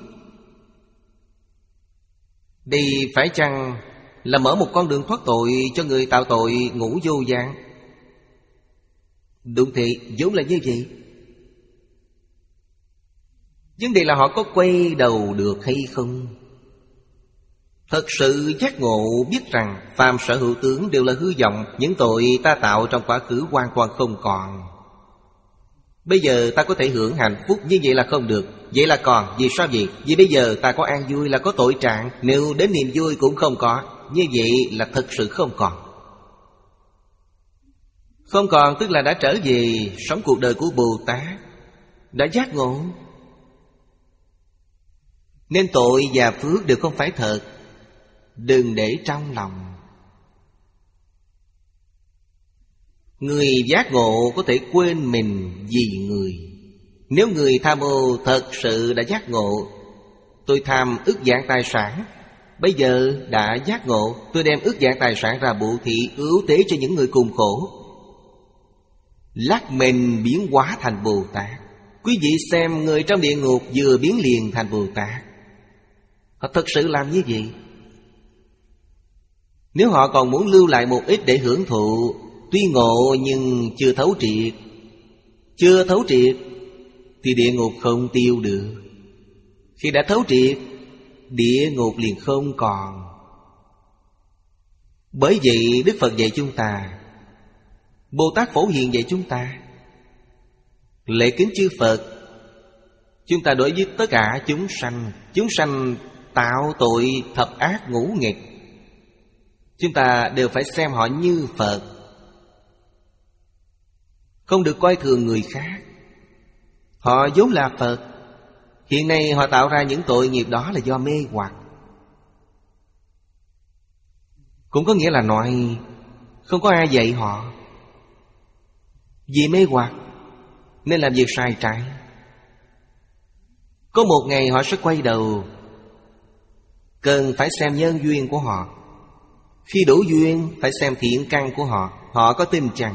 Đây phải chăng là mở một con đường thoát tội cho người tạo tội ngũ vô gián? Đúng thế, vốn là như vậy. Vấn đề là họ có quay đầu được hay không? Thật sự giác ngộ biết rằng phàm sở hữu tướng đều là hư vọng. Những tội ta tạo trong quá khứ hoàn toàn không còn. Bây giờ ta có thể hưởng hạnh phúc, như vậy là không được. Vậy là còn, vì sao vậy? Vì bây giờ ta có an vui là có tội trạng. Nếu đến niềm vui cũng không có, như vậy là thật sự không còn. Không còn tức là đã trở về sống cuộc đời của Bồ Tát, đã giác ngộ. Nên tội và phước đều không phải thật. Đừng để trong lòng. Người giác ngộ có thể quên mình vì người. Nếu người tham ô thật sự đã giác ngộ, tôi tham ức vạn tài sản, bây giờ đã giác ngộ, tôi đem ức vạn tài sản ra bố thí ưu tế cho những người cùng khổ. lắc mình biến hóa thành Bồ Tát. Quý vị xem người trong địa ngục vừa biến liền thành Bồ Tát. Họ thật sự làm như vậy. Nếu họ còn muốn lưu lại một ít để hưởng thụ, tuy ngộ nhưng chưa thấu triệt, chưa thấu triệt thì địa ngục không tiêu được. Khi đã thấu triệt, địa ngục liền không còn. Bởi vậy Đức Phật dạy chúng ta, Bồ Tát Phổ Hiền dạy chúng ta, lễ kính chư Phật. Chúng ta đối với tất cả chúng sanh, chúng sanh tạo tội thập ác ngũ nghịch, chúng ta đều phải xem họ như Phật, không được coi thường người khác. Họ vốn là Phật. Hiện nay họ tạo ra những tội nghiệp đó là do mê hoặc. Cũng có nghĩa là nói không có ai dạy họ. Vì mê hoặc nên làm việc sai trái. Có một ngày họ sẽ quay đầu. Cần phải xem nhân duyên của họ. Khi đủ duyên phải xem thiện căn của họ. Họ có tin chăng?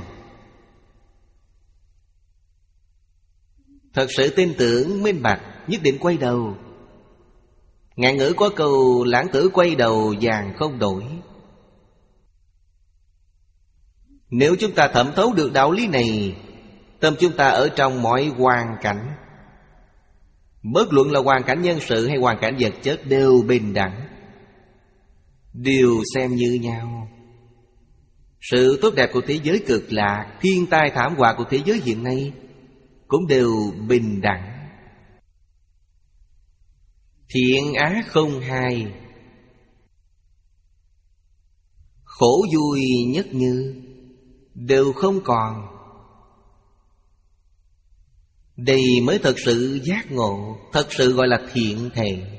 Thật sự tin tưởng minh bạch, nhất định quay đầu. Ngạn ngữ có câu lãng tử quay đầu vàng không đổi. Nếu chúng ta thẩm thấu được đạo lý này, tâm chúng ta ở trong mọi hoàn cảnh, bất luận là hoàn cảnh nhân sự hay hoàn cảnh vật chất, đều bình đẳng, đều xem như nhau. Sự tốt đẹp của thế giới cực lạc, thiên tai thảm họa của thế giới hiện nay cũng đều bình đẳng. Thiện ác không hai, khổ vui nhất như, đều không còn. Đây mới thật sự giác ngộ, thật sự gọi là thiện thể.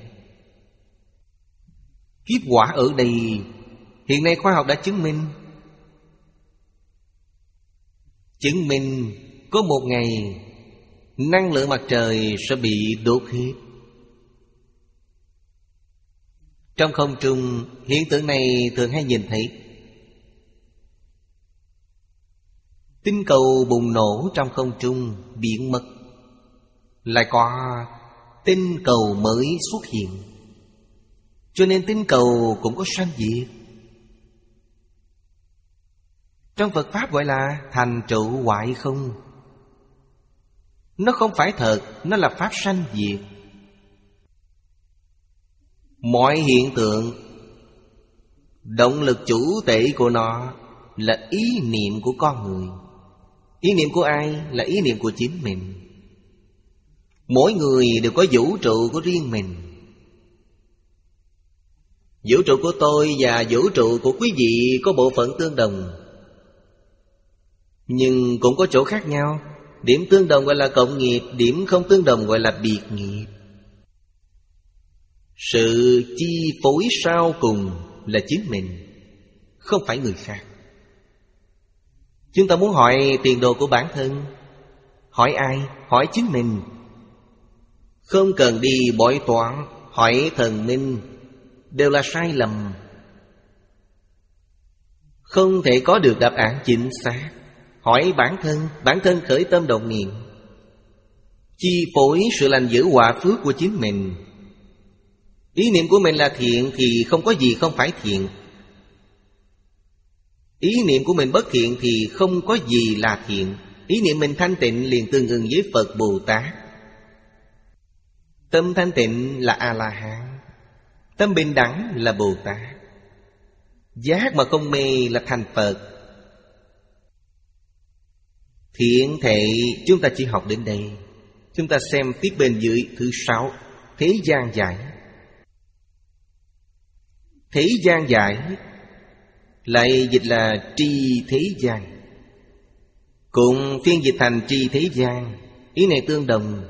Kiếp quả ở đây hiện nay khoa học đã chứng minh. Chứng minh có một ngày năng lượng mặt trời sẽ bị đốt hết. Trong không trung, hiện tượng này thường hay nhìn thấy. Tinh cầu bùng nổ trong không trung biến mất, lại có tinh cầu mới xuất hiện. Cho nên tinh cầu cũng có sanh diệt. Trong Phật Pháp gọi là thành trụ hoại không. Nó không phải thật, nó là Pháp sanh diệt. Mọi hiện tượng, động lực chủ tể của nó là ý niệm của con người. Ý niệm của ai? Là ý niệm của chính mình. Mỗi người đều có vũ trụ của riêng mình. Vũ trụ của tôi và vũ trụ của quý vị có bộ phận tương đồng, nhưng cũng có chỗ khác nhau. Điểm tương đồng gọi là cộng nghiệp, điểm không tương đồng gọi là biệt nghiệp. Sự chi phối sau cùng là chính mình, không phải người khác. Chúng ta muốn hỏi tiền đồ của bản thân, hỏi ai? Hỏi chính mình. Không cần đi bói toán, hỏi thần minh, đều là sai lầm. Không thể có được đáp án chính xác. Hỏi bản thân, bản thân khởi tâm động niệm, chi phối sự lành dữ họa phước của chính mình. Ý niệm của mình là thiện thì không có gì không phải thiện. Ý niệm của mình bất thiện thì không có gì là thiện. Ý niệm mình thanh tịnh liền tương ứng với Phật Bồ Tát. Tâm thanh tịnh là A-la-hán, tâm bình đẳng là Bồ Tát, giác mà không mê là thành Phật. Thiện thể chúng ta chỉ học đến đây. Chúng ta xem tiếp bên dưới thứ sáu, thế gian giải. Thế gian giải lại dịch là tri thế gian, cùng phiên dịch thành tri thế gian, ý này tương đồng.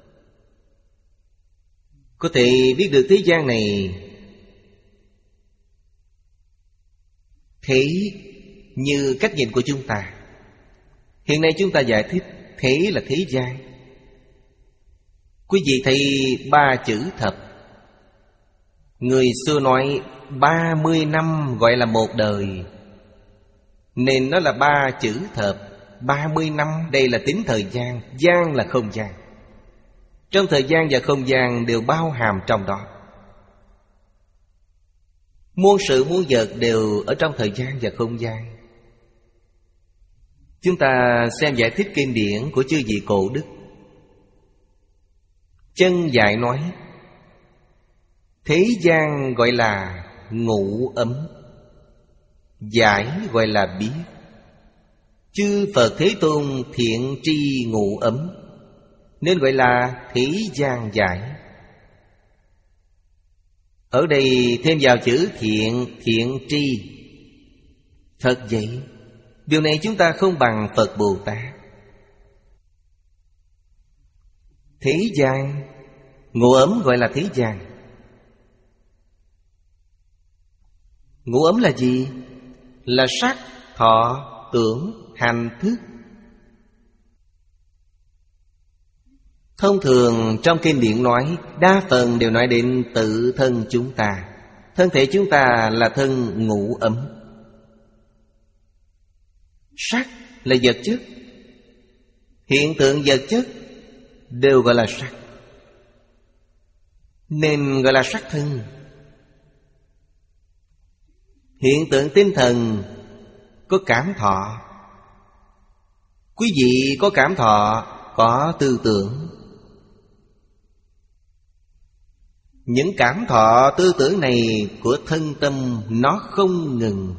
Có thể biết được thế gian này thế như cách nhìn của chúng ta. Hiện nay chúng ta giải thích thế là thế gian. Quý vị thấy ba chữ thập. Người xưa nói ba mươi năm gọi là một đời, nên nó là ba chữ thập. ba mươi năm, đây là tính thời gian. Gian là không gian. Trong thời gian và không gian đều bao hàm trong đó. Muôn sự muôn vật đều ở trong thời gian và không gian. Chúng ta xem giải thích kinh điển của chư vị cổ đức. Chân Giải nói, thế gian gọi là ngụ ấm, giải gọi là biết. Chư Phật Thế Tôn thiện tri ngụ ấm, nên gọi là thế gian giải. Ở đây thêm vào chữ thiện, thiện tri. Thật vậy, điều này chúng ta không bằng Phật Bồ Tát. Thế gian, ngụ ấm gọi là thế gian. Ngụ ấm là gì? Là sắc, thọ, tưởng, hành, thức. Thông thường trong kinh điển nói, đa phần đều nói đến tự thân chúng ta. Thân thể chúng ta là thân ngụ ấm. Sắc là vật chất. Hiện tượng vật chất đều gọi là sắc, nên gọi là sắc thân. Hiện tượng tinh thần có cảm thọ. Quý vị có cảm thọ, có tư tưởng. Những cảm thọ tư tưởng này của thân tâm nó không ngừng.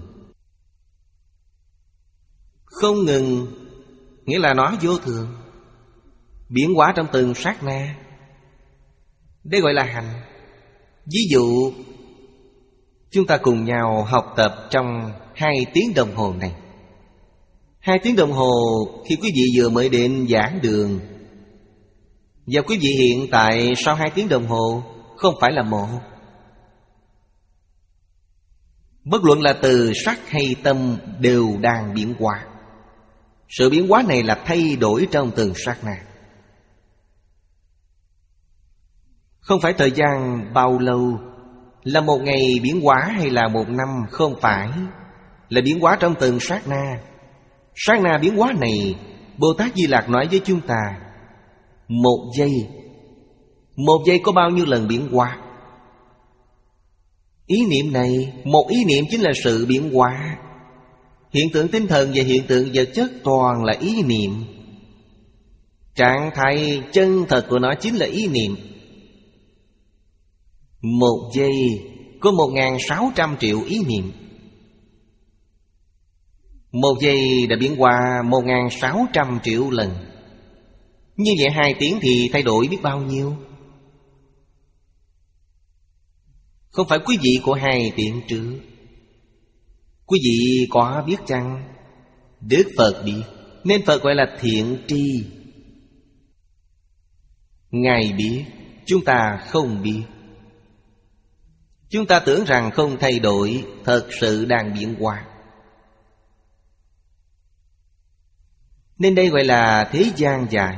Không ngừng nghĩa là nó vô thường, biến hóa trong từng sát na. Đây gọi là hành. Ví dụ, chúng ta cùng nhau học tập trong hai tiếng đồng hồ này. Hai tiếng đồng hồ khi quý vị vừa mới đến giảng đường, và quý vị hiện tại sau hai tiếng đồng hồ không phải là một. Bất luận là từ sắc hay tâm đều đang biến hóa. Sự biến hóa này là thay đổi trong từng sát na. Không phải thời gian bao lâu, là một ngày biến hóa hay là một năm, không phải. Là biến hóa trong từng sát na. Sát na biến hóa này, Bồ Tát Di Lặc nói với chúng ta, một giây, một giây có bao nhiêu lần biến hóa. Ý niệm này, một ý niệm chính là sự biến hóa. Hiện tượng tinh thần và hiện tượng vật chất toàn là ý niệm. Trạng thái chân thật của nó chính là ý niệm. Một giây có một nghìn sáu trăm triệu ý niệm. Một giây đã biến qua một nghìn sáu trăm triệu lần. Như vậy hai tiếng thì thay đổi biết bao nhiêu. Không phải quý vị của hai tiếng trước. Quý vị có biết chăng? Đức Phật biết, nên Phật gọi là thiện tri. Ngài biết, chúng ta không biết. Chúng ta tưởng rằng không thay đổi, thật sự đang biến hóa. Nên đây gọi là thế gian giải.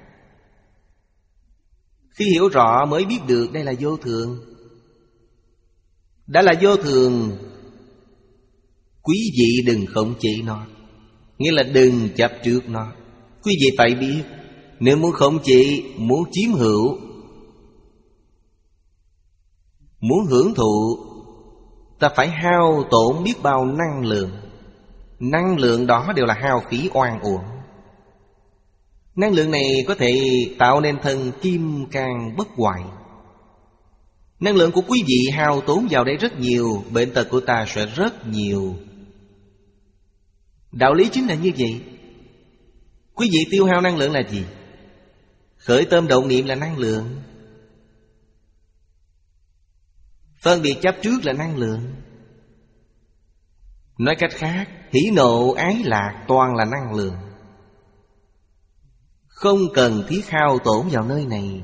Khi hiểu rõ mới biết được đây là vô thường. Đã là vô thường, quý vị đừng khống chế nó. Nghĩa là đừng chấp trước nó. Quý vị phải biết, nếu muốn khống chế, muốn chiếm hữu, muốn hưởng thụ, ta phải hao tổn biết bao năng lượng. Năng lượng đó đều là hao phí oan uổng. Năng lượng này có thể tạo nên thân kim cang bất hoại. Năng lượng của quý vị hao tốn vào đây rất nhiều, bệnh tật của ta sẽ rất nhiều. Đạo lý chính là như vậy. Quý vị tiêu hao năng lượng là gì? Khởi tâm động niệm là năng lượng. Phân biệt chấp trước là năng lượng. Nói cách khác, hỉ nộ ái lạc toàn là năng lượng. Không cần thiết hao tổn vào nơi này.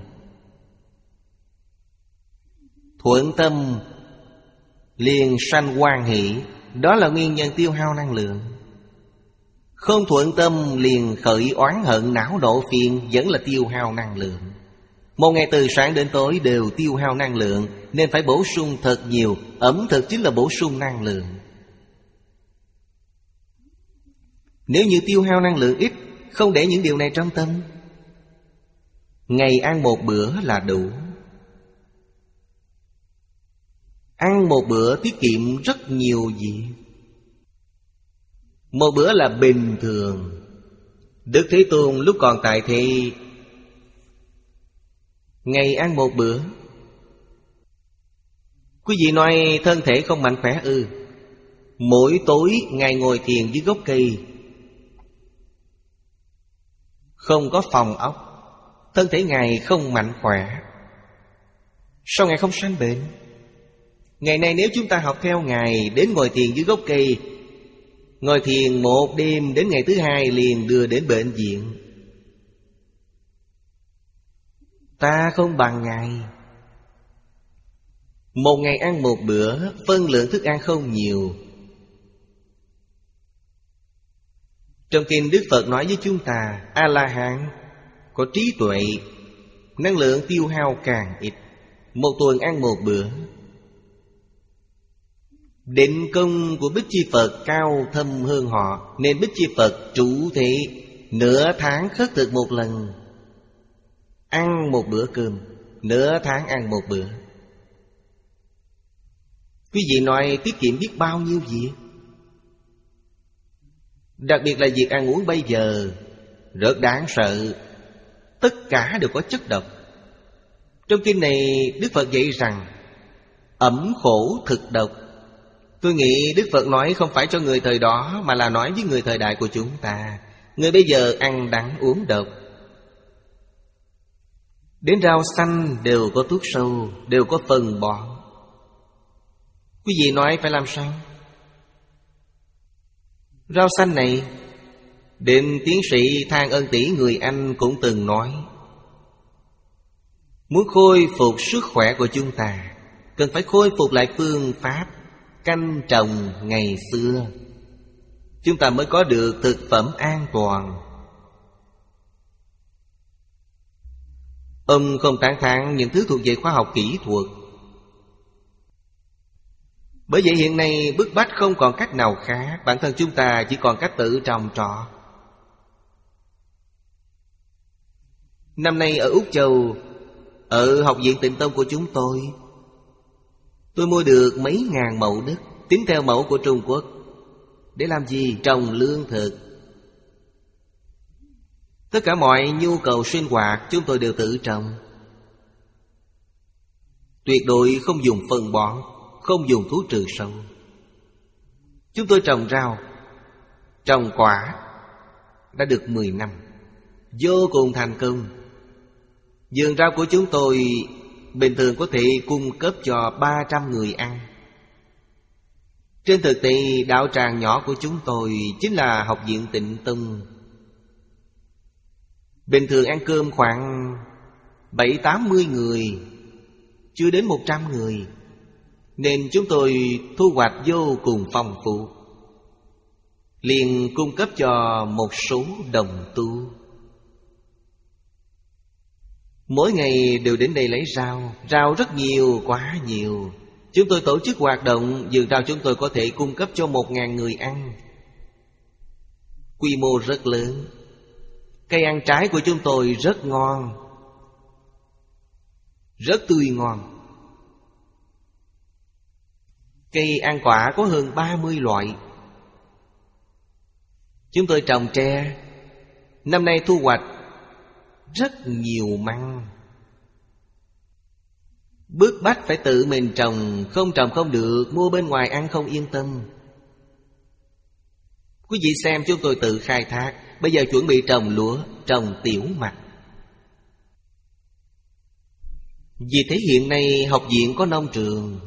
Thuận tâm liền sanh hoan hỷ, đó là nguyên nhân tiêu hao năng lượng. Không thuận tâm liền khởi oán hận não độ phiền, vẫn là tiêu hao năng lượng. Một ngày từ sáng đến tối đều tiêu hao năng lượng, nên phải bổ sung thật nhiều. Ẩm thực chính là bổ sung năng lượng. Nếu như tiêu hao năng lượng ít, không để những điều này trong tâm, ngày ăn một bữa là đủ. Ăn một bữa tiết kiệm rất nhiều gì. Một bữa là bình thường. Đức Thế Tôn lúc còn tại thế, ngày ăn một bữa. Quý vị nói thân thể không mạnh khỏe ư? Ừ. Mỗi tối Ngài ngồi thiền dưới gốc cây, không có phòng ốc, thân thể Ngài không mạnh khỏe. Sao Ngài không sanh bệnh? Ngày nay nếu chúng ta học theo Ngài, đến ngồi thiền dưới gốc cây, ngồi thiền một đêm, đến ngày thứ hai liền đưa đến bệnh viện. Ta không bằng Ngài. Một ngày ăn một bữa, phân lượng thức ăn không nhiều. Trong kinh Đức Phật nói với chúng ta, A-la-hán có trí tuệ, năng lượng tiêu hao càng ít, một tuần ăn một bữa. Định công của Bích Chi Phật cao thâm hơn họ, nên Bích Chi Phật trụ thế nửa tháng khất thực một lần, ăn một bữa cơm, nửa tháng ăn một bữa. Quý vị nói tiết kiệm biết bao nhiêu việc. Đặc biệt là việc ăn uống bây giờ rất đáng sợ. Tất cả đều có chất độc. Trong kinh này Đức Phật dạy rằng ẩm khổ thực độc. Tôi nghĩ Đức Phật nói không phải cho người thời đó, mà là nói với người thời đại của chúng ta. Người bây giờ ăn đắng uống độc. Đến rau xanh đều có thuốc sâu, đều có phân bón. Quý vị nói phải làm sao? Rau xanh này, đến tiến sĩ Thang Ân Tỷ người Anh cũng từng nói, muốn khôi phục sức khỏe của chúng ta, cần phải khôi phục lại phương pháp canh trồng ngày xưa, chúng ta mới có được thực phẩm an toàn. Ông không tán thán những thứ thuộc về khoa học kỹ thuật. Bởi vậy hiện nay bức bách không còn cách nào khác, bản thân chúng ta chỉ còn cách tự trồng trọt. Năm nay ở Úc Châu, ở học viện Tịnh Tông của chúng tôi, tôi mua được mấy ngàn mẫu đất, tính theo mẫu của Trung Quốc. Để làm gì? Trồng lương thực. Tất cả mọi nhu cầu sinh hoạt chúng tôi đều tự trồng. Tuyệt đối không dùng phân bón, không dùng thuốc trừ sâu. Chúng tôi trồng rau, trồng quả đã được mười năm, vô cùng thành công. Vườn rau của chúng tôi bình thường có thể cung cấp cho ba trăm người ăn. Trên thực tế, đạo tràng nhỏ của chúng tôi chính là học viện Tịnh Tông. Bình thường ăn cơm khoảng bảy tám mươi người, chưa đến một trăm người, nên chúng tôi thu hoạch vô cùng phong phú, liền cung cấp cho một số đồng tu. Mỗi ngày đều đến đây lấy rau. Rau rất nhiều, quá nhiều. Chúng tôi tổ chức hoạt động, vườn rau chúng tôi có thể cung cấp cho một ngàn người ăn. Quy mô rất lớn. Cây ăn trái của chúng tôi rất ngon, rất tươi ngon. Cây ăn quả có hơn ba mươi loại. Chúng tôi trồng tre, năm nay thu hoạch rất nhiều măng. Bức bách phải tự mình trồng, không trồng không được, mua bên ngoài ăn không yên tâm. Quý vị xem chúng tôi tự khai thác. Bây giờ chuẩn bị trồng lúa, trồng tiểu mạch. Vì thế hiện nay học viện có nông trường.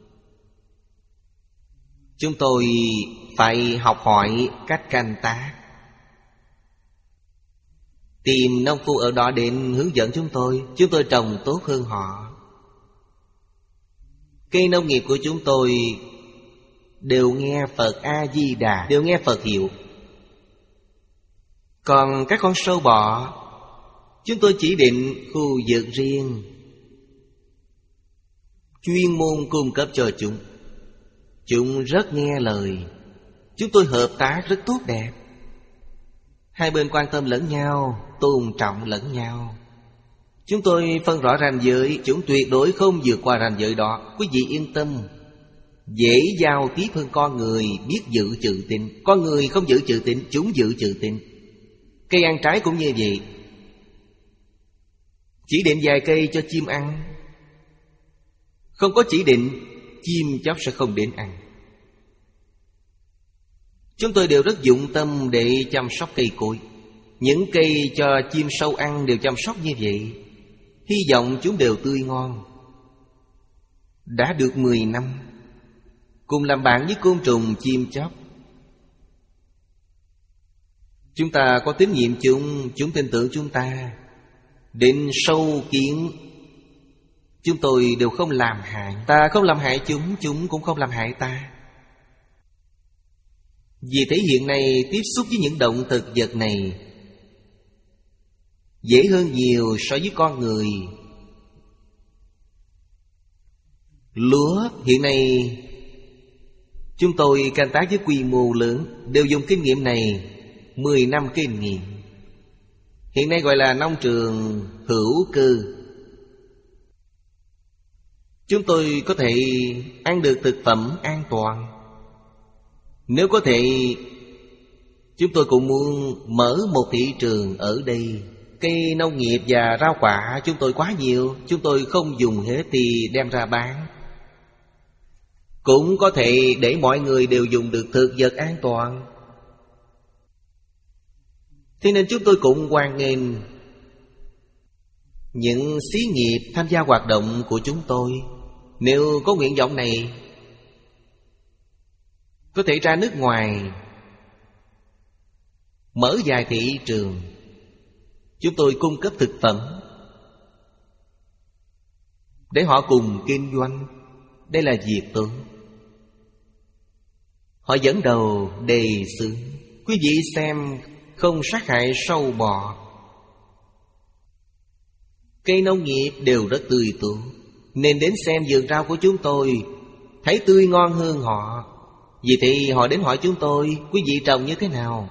Chúng tôi phải học hỏi cách canh tác, tìm nông phu ở đó đến hướng dẫn chúng tôi. Chúng tôi trồng tốt hơn họ. Cây nông nghiệp của chúng tôi đều nghe Phật A-di-đà, đều nghe Phật hiệu. Còn các con sâu bọ, chúng tôi chỉ định khu vực riêng, chuyên môn cung cấp cho chúng. Chúng rất nghe lời. Chúng tôi hợp tác rất tốt đẹp. Hai bên quan tâm lẫn nhau, tôn trọng lẫn nhau. Chúng tôi phân rõ ranh giới, chúng tuyệt đối không vượt qua ranh giới đó. Quý vị yên tâm. Dễ giao tiếp hơn con người biết giữ chữ tín. Con người không giữ chữ tín, chúng giữ chữ tín. Cây ăn trái cũng như vậy. Chỉ định vài cây cho chim ăn. Không có chỉ định, chim chóc sẽ không đến ăn. Chúng tôi đều rất dụng tâm để chăm sóc cây cối. Những cây cho chim sâu ăn đều chăm sóc như vậy. Hy vọng chúng đều tươi ngon. Đã được mười năm cùng làm bạn với côn trùng chim chóc. Chúng ta có tín nhiệm chúng, chúng tin tưởng chúng ta. Đến sâu kiến chúng tôi đều không làm hại. Ta không làm hại chúng, chúng cũng không làm hại ta. Vì thế hiện nay tiếp xúc với những động thực vật này dễ hơn nhiều so với con người. Lúa hiện nay chúng tôi canh tác với quy mô lớn, đều dùng kinh nghiệm này, mười năm kinh nghiệm. Hiện nay gọi là nông trường hữu cơ. Chúng tôi có thể ăn được thực phẩm an toàn. Nếu có thể, chúng tôi cũng muốn mở một thị trường ở đây. Cây nông nghiệp và rau quả chúng tôi quá nhiều, chúng tôi không dùng hết thì đem ra bán. Cũng có thể để mọi người đều dùng được thực vật an toàn. Thế nên chúng tôi cũng hoan nghênh những xí nghiệp tham gia hoạt động của chúng tôi. Nếu có nguyện vọng này, có thể ra nước ngoài mở vài thị trường. Chúng tôi cung cấp thực phẩm để họ cùng kinh doanh. Đây là việc tốt. Họ dẫn đầu đề xướng. Quý vị xem, không sát hại sâu bọ. Cây nông nghiệp đều rất tươi tốt, nên đến xem vườn rau của chúng tôi thấy tươi ngon hơn họ. Vì thì họ đến hỏi chúng tôi, quý vị trồng như thế nào?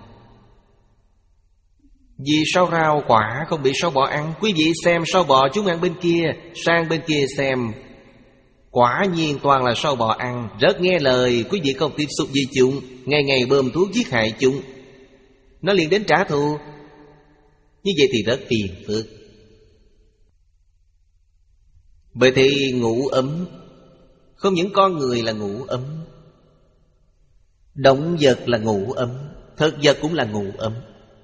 Vì sao rau quả không bị sâu bọ ăn? Quý vị xem sâu bọ chúng ăn bên kia, sang bên kia xem, quả nhiên toàn là sâu bọ ăn. Rất nghe lời, quý vị không tiếp xúc với chúng, ngày ngày bơm thuốc giết hại chúng, nó liền đến trả thù. Như vậy thì rất phiền phức. Bởi thì ngủ ấm, không những con người là ngủ ấm, động vật là ngủ ấm, thực vật cũng là ngủ ấm,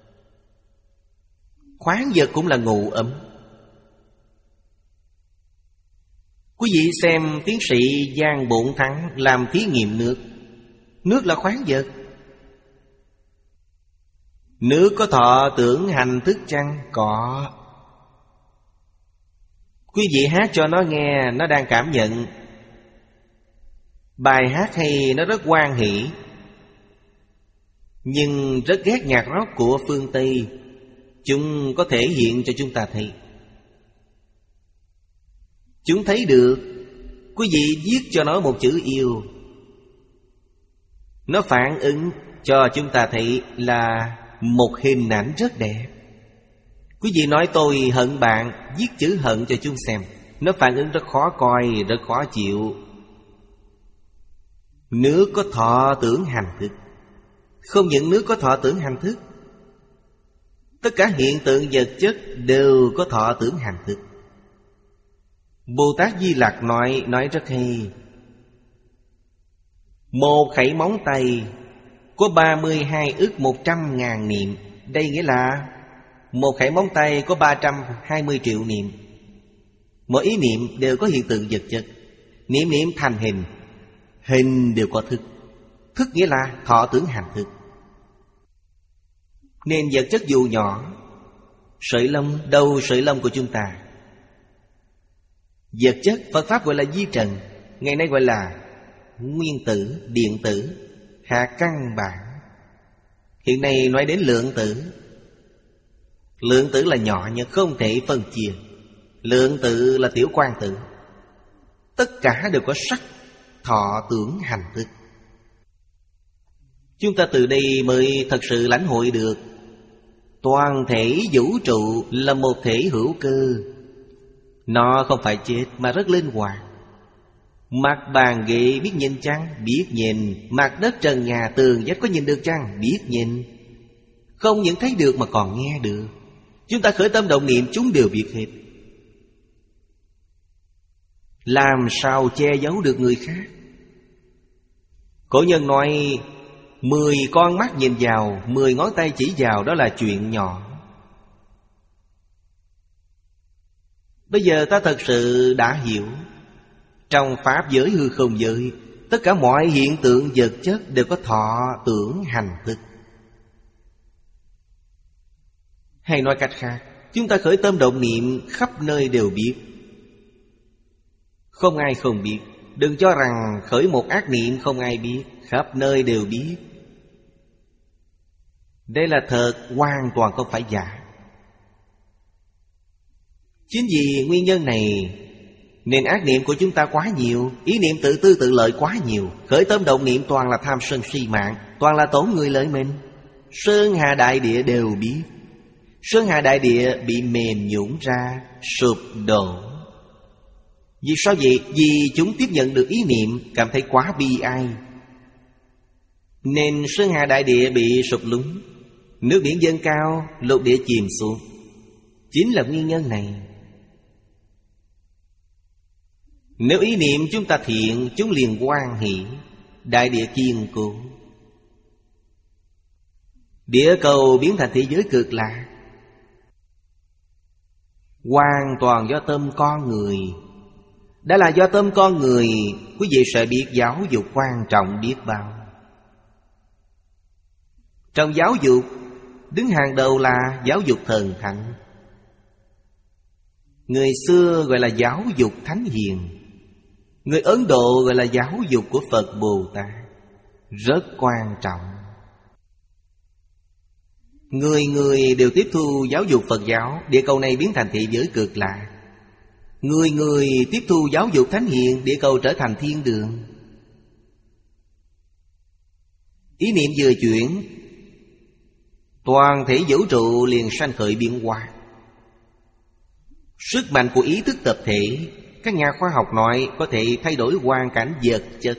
khoáng vật cũng là ngủ ấm. Quý vị xem tiến sĩ Giang Bộn Thắng làm thí nghiệm nước. Nước là khoáng vật. Nước có thọ tưởng hành thức chăng? Có. Quý vị hát cho nó nghe, nó đang cảm nhận. Bài hát hay, nó rất hoan hỷ, nhưng rất ghét nhạc rock của phương Tây. Chúng có thể hiện cho chúng ta thấy. Chúng thấy được. Quý vị viết cho nó một chữ yêu, nó phản ứng cho chúng ta thấy là một hình ảnh rất đẹp. Quý vị nói tôi hận bạn, viết chữ hận cho chúng xem, nó phản ứng rất khó coi, rất khó chịu. Nước có thọ tưởng hành thức. Không những nước có thọ tưởng hành thức, tất cả hiện tượng vật chất đều có thọ tưởng hành thức. Bồ Tát Di Lặc nói nói rất hay. Một khẩy móng tay có ba mươi hai ức một trăm ngàn niệm. Đây nghĩa là một khẩy móng tay có ba trăm hai mươi triệu niệm. Mỗi ý niệm đều có hiện tượng vật chất. Niệm niệm thành hình, hình đều có thức. Thức nghĩa là thọ tưởng hành thức. Nên vật chất dù nhỏ, sợi lông, đầu sợi lông của chúng ta, vật chất Phật Pháp gọi là vi trần, ngày nay gọi là nguyên tử, điện tử, hạt căn bản. Hiện nay nói đến lượng tử. Lượng tử là nhỏ nhất, không thể phân chia. Lượng tử là tiểu quang tử. Tất cả đều có sắc, thọ tưởng hành thức. Chúng ta từ đây mới thật sự lãnh hội được Toàn thể vũ trụ là một thể hữu cơ. Nó không phải chết mà rất linh hoạt. Mặt bàn ghế biết nhìn chăng? Biết nhìn. Mặt đất trần nhà tường vách có nhìn được chăng? Biết nhìn. Không những thấy được mà còn nghe được. Chúng ta khởi tâm động niệm chúng đều biết hết. Làm sao che giấu được người khác? Cổ nhân nói mười con mắt nhìn vào, mười ngón tay chỉ vào, đó là chuyện nhỏ. Bây giờ ta thật sự đã hiểu, trong pháp giới hư không giới, tất cả mọi hiện tượng vật chất đều có thọ tưởng hành thức. Hay nói cách khác, chúng ta khởi tâm động niệm khắp nơi đều biết. Không ai không biết. Đừng cho rằng khởi một ác niệm không ai biết. Khắp nơi đều biết. Đây là thật, hoàn toàn không phải giả. Chính vì nguyên nhân này nên ác niệm của chúng ta quá nhiều, ý niệm tự tư tự lợi quá nhiều. Khởi tâm động niệm toàn là tham sân si mạng, toàn là tổn người lợi mình. Sơn hà đại địa đều biết. Sơn hà đại địa bị mềm nhũn ra, sụp đổ. Vì sao vậy? Vì chúng tiếp nhận được ý niệm, cảm thấy quá bi ai, nên sơn hà đại địa bị sụp lún. Nước biển dâng cao, lục địa chìm xuống. Chính là nguyên nhân này. Nếu ý niệm chúng ta thiện, chúng liền hoan hỷ, đại địa kiên cố. Địa cầu biến thành thế giới cực lạc, hoàn toàn do tâm con người. Đã là do tâm con người, quý vị sẽ biết giáo dục quan trọng biết bao. Trong giáo dục, đứng hàng đầu là giáo dục thần thánh. Người xưa gọi là giáo dục thánh hiền. Người Ấn Độ gọi là giáo dục của Phật Bồ Tát. Rất quan trọng. Người người đều tiếp thu giáo dục Phật giáo, địa cầu này biến thành thế giới cực lạc. Người người tiếp thu giáo dục thánh hiền, địa cầu trở thành thiên đường. Ý niệm vừa chuyển, toàn thể vũ trụ liền sanh khởi biến hóa. Sức mạnh của ý thức tập thể, các nhà khoa học nói có thể thay đổi hoàn cảnh vật chất.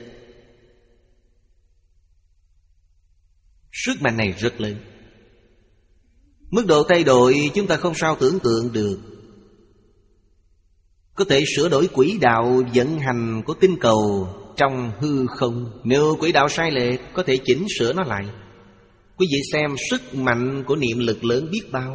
Sức mạnh này rất lớn. Mức độ thay đổi chúng ta không sao tưởng tượng được. Có thể sửa đổi quỹ đạo vận hành của tinh cầu trong hư không. Nếu quỹ đạo sai lệch, có thể chỉnh sửa nó lại. Quý vị xem sức mạnh của niệm lực lớn biết bao.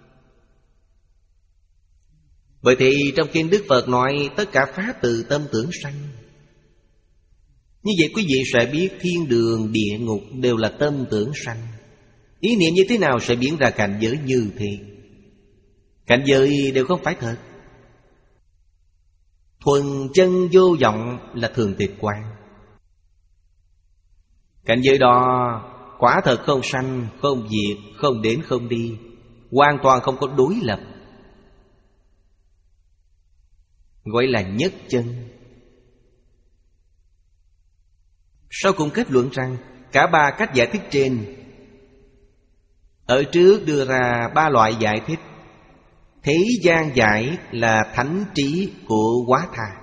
Bởi thì trong kinh Đức Phật nói tất cả pháp từ tâm tưởng sanh. Như vậy quý vị sẽ biết thiên đường, địa ngục đều là tâm tưởng sanh. Ý niệm như thế nào sẽ biến ra cảnh giới như thế. Cảnh giới đều không phải thật. Thuần chân vô vọng là thường tịch quan. Cảnh giới đó quả thật không sanh, không diệt, không đến không đi, hoàn toàn không có đối lập, gọi là nhất chân. Sau cùng kết luận rằng cả ba cách giải thích trên, ở trước đưa ra ba loại giải thích. Thế gian giải là thánh trí của Quá Tha.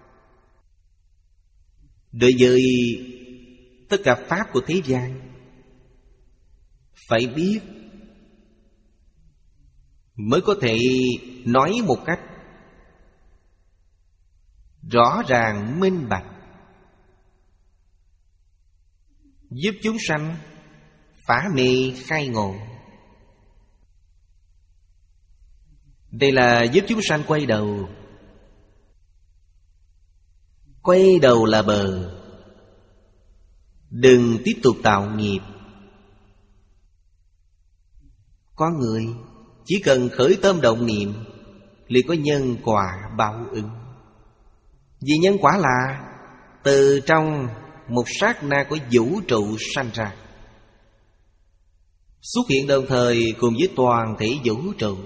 Đối với tất cả pháp của thế gian, phải biết mới có thể nói một cách rõ ràng minh bạch, giúp chúng sanh phá mê khai ngộ. Đây là giúp chúng sanh quay đầu. Quay đầu là bờ. Đừng tiếp tục tạo nghiệp. Con người chỉ cần khởi tâm động niệm liền có nhân quả báo ứng. Vì nhân quả là từ trong một sát na của vũ trụ sanh ra, xuất hiện đồng thời cùng với toàn thể vũ trụ.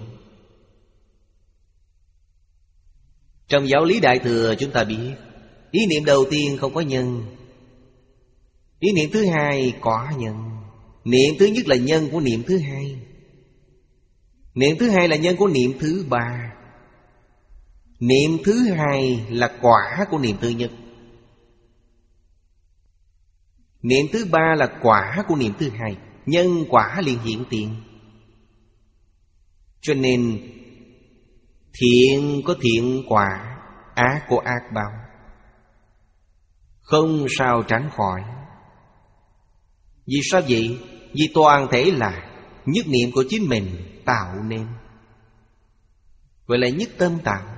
Trong giáo lý Đại Thừa chúng ta biết, ý niệm đầu tiên không có nhân, ý niệm thứ hai có nhân. Niệm thứ nhất là nhân của niệm thứ hai. Niệm thứ hai là nhân của niệm thứ ba. Niệm thứ hai là quả của niệm thứ nhất. Niệm thứ ba là quả của niệm thứ hai. Nhân quả liền hiện tiền. Cho nên thiện có thiện quả, ác có ác báo, không sao tránh khỏi. Vì sao vậy? Vì toàn thể là nhất niệm của chính mình tạo nên, gọi là nhất tâm tạo.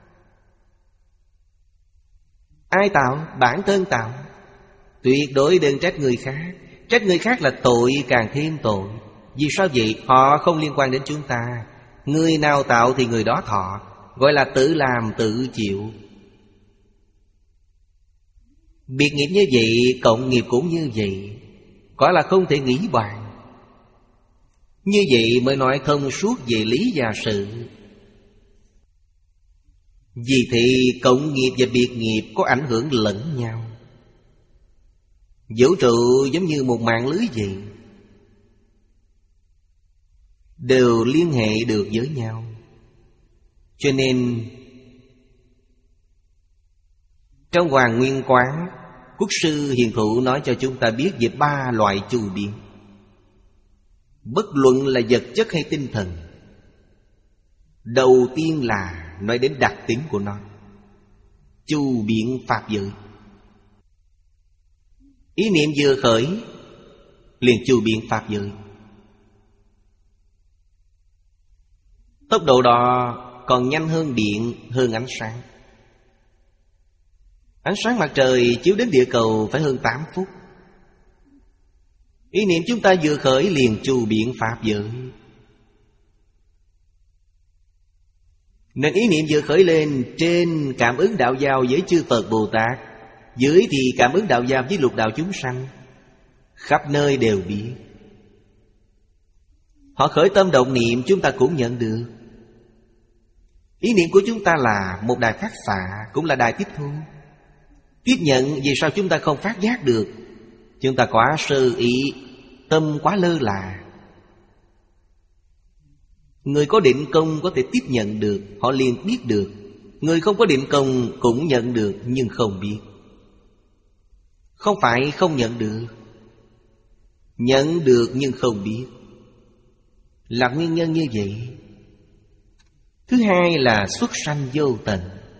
Ai tạo? Bản thân tạo. Tuyệt đối đừng trách người khác. Trách người khác là tội càng thêm tội. Vì sao vậy? Họ không liên quan đến chúng ta. Người nào tạo thì người đó thọ, gọi là tự làm tự chịu. Biệt nghiệp như vậy, cộng nghiệp cũng như vậy, có là không thể nghĩ bàn. Như vậy mới nói thông suốt về lý và sự. Vì thì cộng nghiệp và biệt nghiệp có ảnh hưởng lẫn nhau. Vũ trụ giống như một mạng lưới vậy, đều liên hệ được với nhau. Cho nên trong Hoàng Nguyên Quán, Quốc sư Hiền Thụ nói cho chúng ta biết về ba loại chu biến. Bất luận là vật chất hay tinh thần. Đầu tiên là nói đến đặc tính của nó. Chu biến pháp giới. Ý niệm vừa khởi liền chu biến pháp giới. Tốc độ đó còn nhanh hơn điện, hơn ánh sáng. Ánh sáng mặt trời chiếu đến địa cầu phải hơn tám phút. Ý niệm chúng ta vừa khởi liền chu biến pháp giới. Nên ý niệm vừa khởi lên, trên cảm ứng đạo giao với chư Phật Bồ Tát, dưới thì cảm ứng đạo giao với lục đạo chúng sanh, khắp nơi đều biết. Họ khởi tâm động niệm chúng ta cũng nhận được. Ý niệm của chúng ta là một đài phát xạ, cũng là đài tiếp thu. Tiếp nhận, vì sao chúng ta không phát giác được? Chúng ta quá sơ ý, tâm quá lơ là. Người có định công có thể tiếp nhận được, họ liền biết được. Người không có định công cũng nhận được nhưng không biết. Không phải không nhận được, nhận được nhưng không biết, là nguyên nhân như vậy. Thứ hai là xuất sanh vô tận.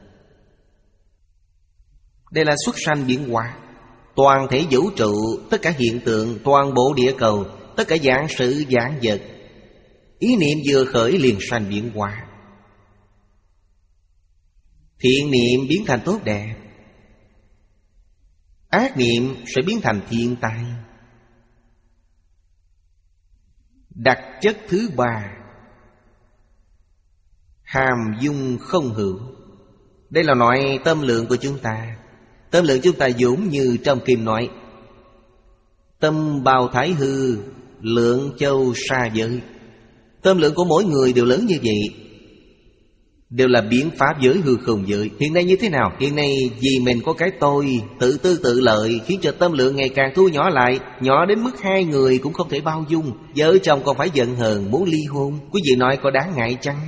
Đây là xuất sanh biến hóa. Toàn thể vũ trụ, tất cả hiện tượng, toàn bộ địa cầu, tất cả dạng sự dạng vật, ý niệm vừa khởi liền sanh biến hóa. Thiện niệm biến thành tốt đẹp, ác niệm sẽ biến thành thiên tai. Đặc chất thứ ba, hàm dung không hữu. Đây là nói tâm lượng của chúng ta. Tâm lượng chúng ta giống như trong kinh nói: tâm bao thái hư, lượng châu sa giới. Tâm lượng của mỗi người đều lớn như vậy, đều là biến pháp giới hư không giới. Hiện nay như thế nào? Hiện nay vì mình có cái tôi, tự tư tự lợi, khiến cho tâm lượng ngày càng thu nhỏ lại, nhỏ đến mức hai người cũng không thể bao dung. Vợ chồng còn phải giận hờn muốn ly hôn. Quý vị nói có đáng ngại chăng?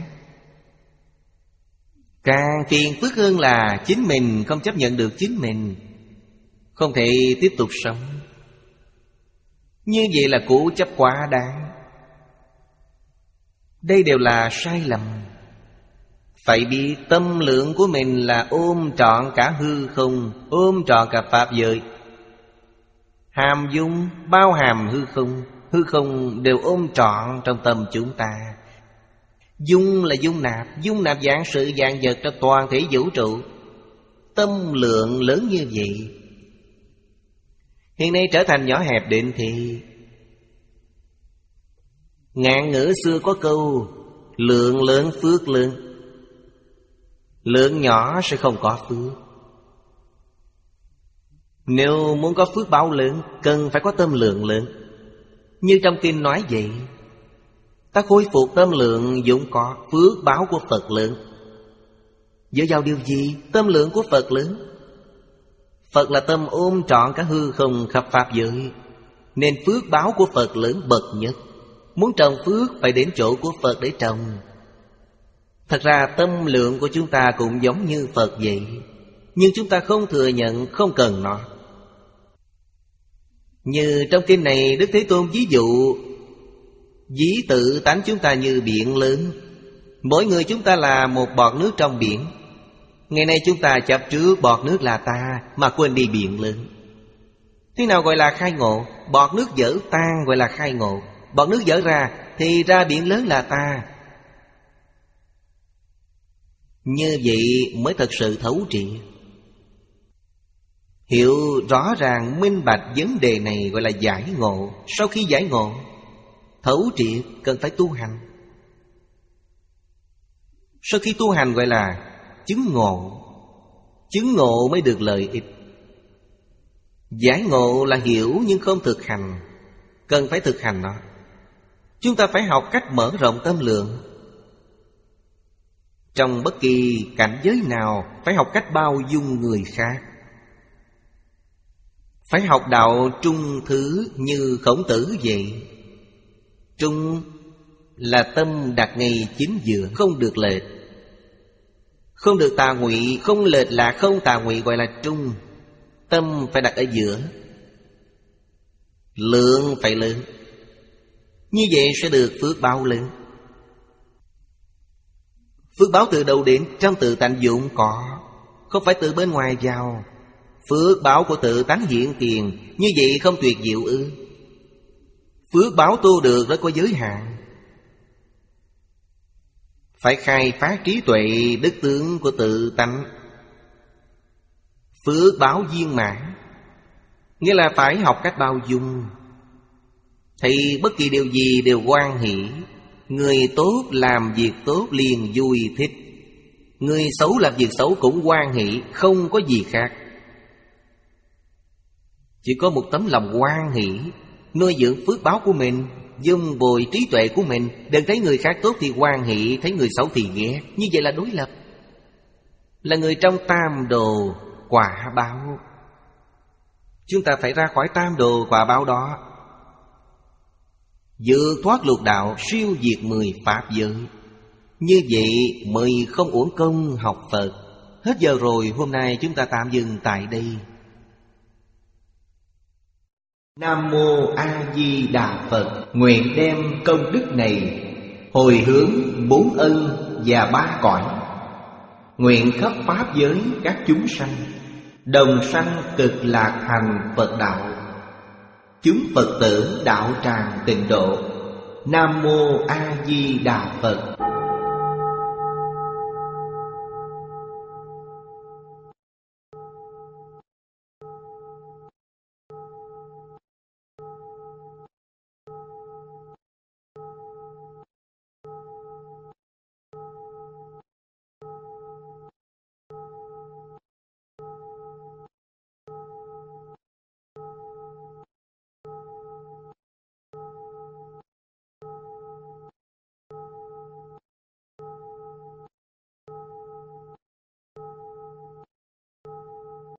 Càng phiền phức hơn là chính mình không chấp nhận được chính mình, không thể tiếp tục sống. Như vậy là cố chấp quá đáng. Đây đều là sai lầm. Phải biết tâm lượng của mình là ôm trọn cả hư không, ôm trọn cả pháp giới. Hàm dung bao hàm hư không, hư không đều ôm trọn trong tâm chúng ta. Dung là dung nạp, dung nạp dạng sự dạng vật trong toàn thể vũ trụ. Tâm lượng lớn như vậy, hiện nay trở thành nhỏ hẹp định thì. Ngạn ngữ xưa có câu: lượng lớn phước lớn. Lượng nhỏ sẽ không có phước. Nếu muốn có phước báo lớn, cần phải có tâm lượng lớn. Như trong kinh nói vậy, ta khôi phục tâm lượng vốn có, phước báo của Phật lớn. Dựa vào điều gì? Tâm lượng của Phật lớn. Phật là tâm ôm trọn cả hư không khắp pháp giới, nên phước báo của Phật lớn bậc nhất. Muốn trồng phước phải đến chỗ của Phật để trồng. Thật ra tâm lượng của chúng ta cũng giống như Phật vậy, nhưng chúng ta không thừa nhận, không cần nó. Như trong kinh này Đức Thế Tôn ví dụ, ví tự tánh chúng ta như biển lớn. Mỗi người chúng ta là một bọt nước trong biển. Ngày nay chúng ta chấp trước bọt nước là ta, mà quên đi biển lớn. Thế nào gọi là khai ngộ? Bọt nước vỡ tan gọi là khai ngộ. Bọt nước vỡ ra thì ra biển lớn là ta. Như vậy mới thật sự thấu triệt. Hiểu rõ ràng minh bạch vấn đề này gọi là giải ngộ. Sau khi giải ngộ, thấu triệt cần phải tu hành. Sau khi tu hành gọi là chứng ngộ. Chứng ngộ mới được lợi ích. Giải ngộ là hiểu nhưng không thực hành, cần phải thực hành nó. Chúng ta phải học cách mở rộng tâm lượng. Trong bất kỳ cảnh giới nào phải học cách bao dung người khác. Phải học đạo trung thứ như Khổng Tử vậy. Trung là tâm đặt ngay chính giữa, không được lệch, không được tà ngụy. Không lệch là không tà ngụy gọi là trung. Tâm phải đặt ở giữa, lượng phải lớn. Như vậy sẽ được phước báo lớn. Phước báo từ đâu đến? Trong tự tánh vốn có, không phải từ bên ngoài vào. Phước báo của tự tánh hiện tiền. Như vậy không tuyệt diệu ư? Phước báo tu được nó có giới hạn. Phải khai phát trí tuệ đức tướng của tự tánh. Phước báo viên mãn, nghĩa là phải học cách bao dung. Thì bất kỳ điều gì đều hoan hỷ. Người tốt làm việc tốt liền vui thích. Người xấu làm việc xấu cũng hoan hỷ, không có gì khác. Chỉ có một tấm lòng hoan hỷ, nuôi dưỡng phước báo của mình, dung bồi trí tuệ của mình. Đừng thấy người khác tốt thì hoan hỷ, thấy người xấu thì ghét. Như vậy là đối lập, là người trong tam đồ quả báo. Chúng ta phải ra khỏi tam đồ quả báo đó, vượt thoát lục đạo, siêu diệt mười pháp giới. Như vậy mới không uổng công học Phật. Hết giờ rồi, hôm nay chúng ta tạm dừng tại đây. Nam Mô A Di Đà Phật. Nguyện đem công đức này hồi hướng bốn ân và ba cõi. Nguyện khắp pháp giới các chúng sanh đồng sanh cực lạc thành Phật đạo. Chúng Phật tử đạo tràng tịnh độ. Nam Mô A Di Đà Phật.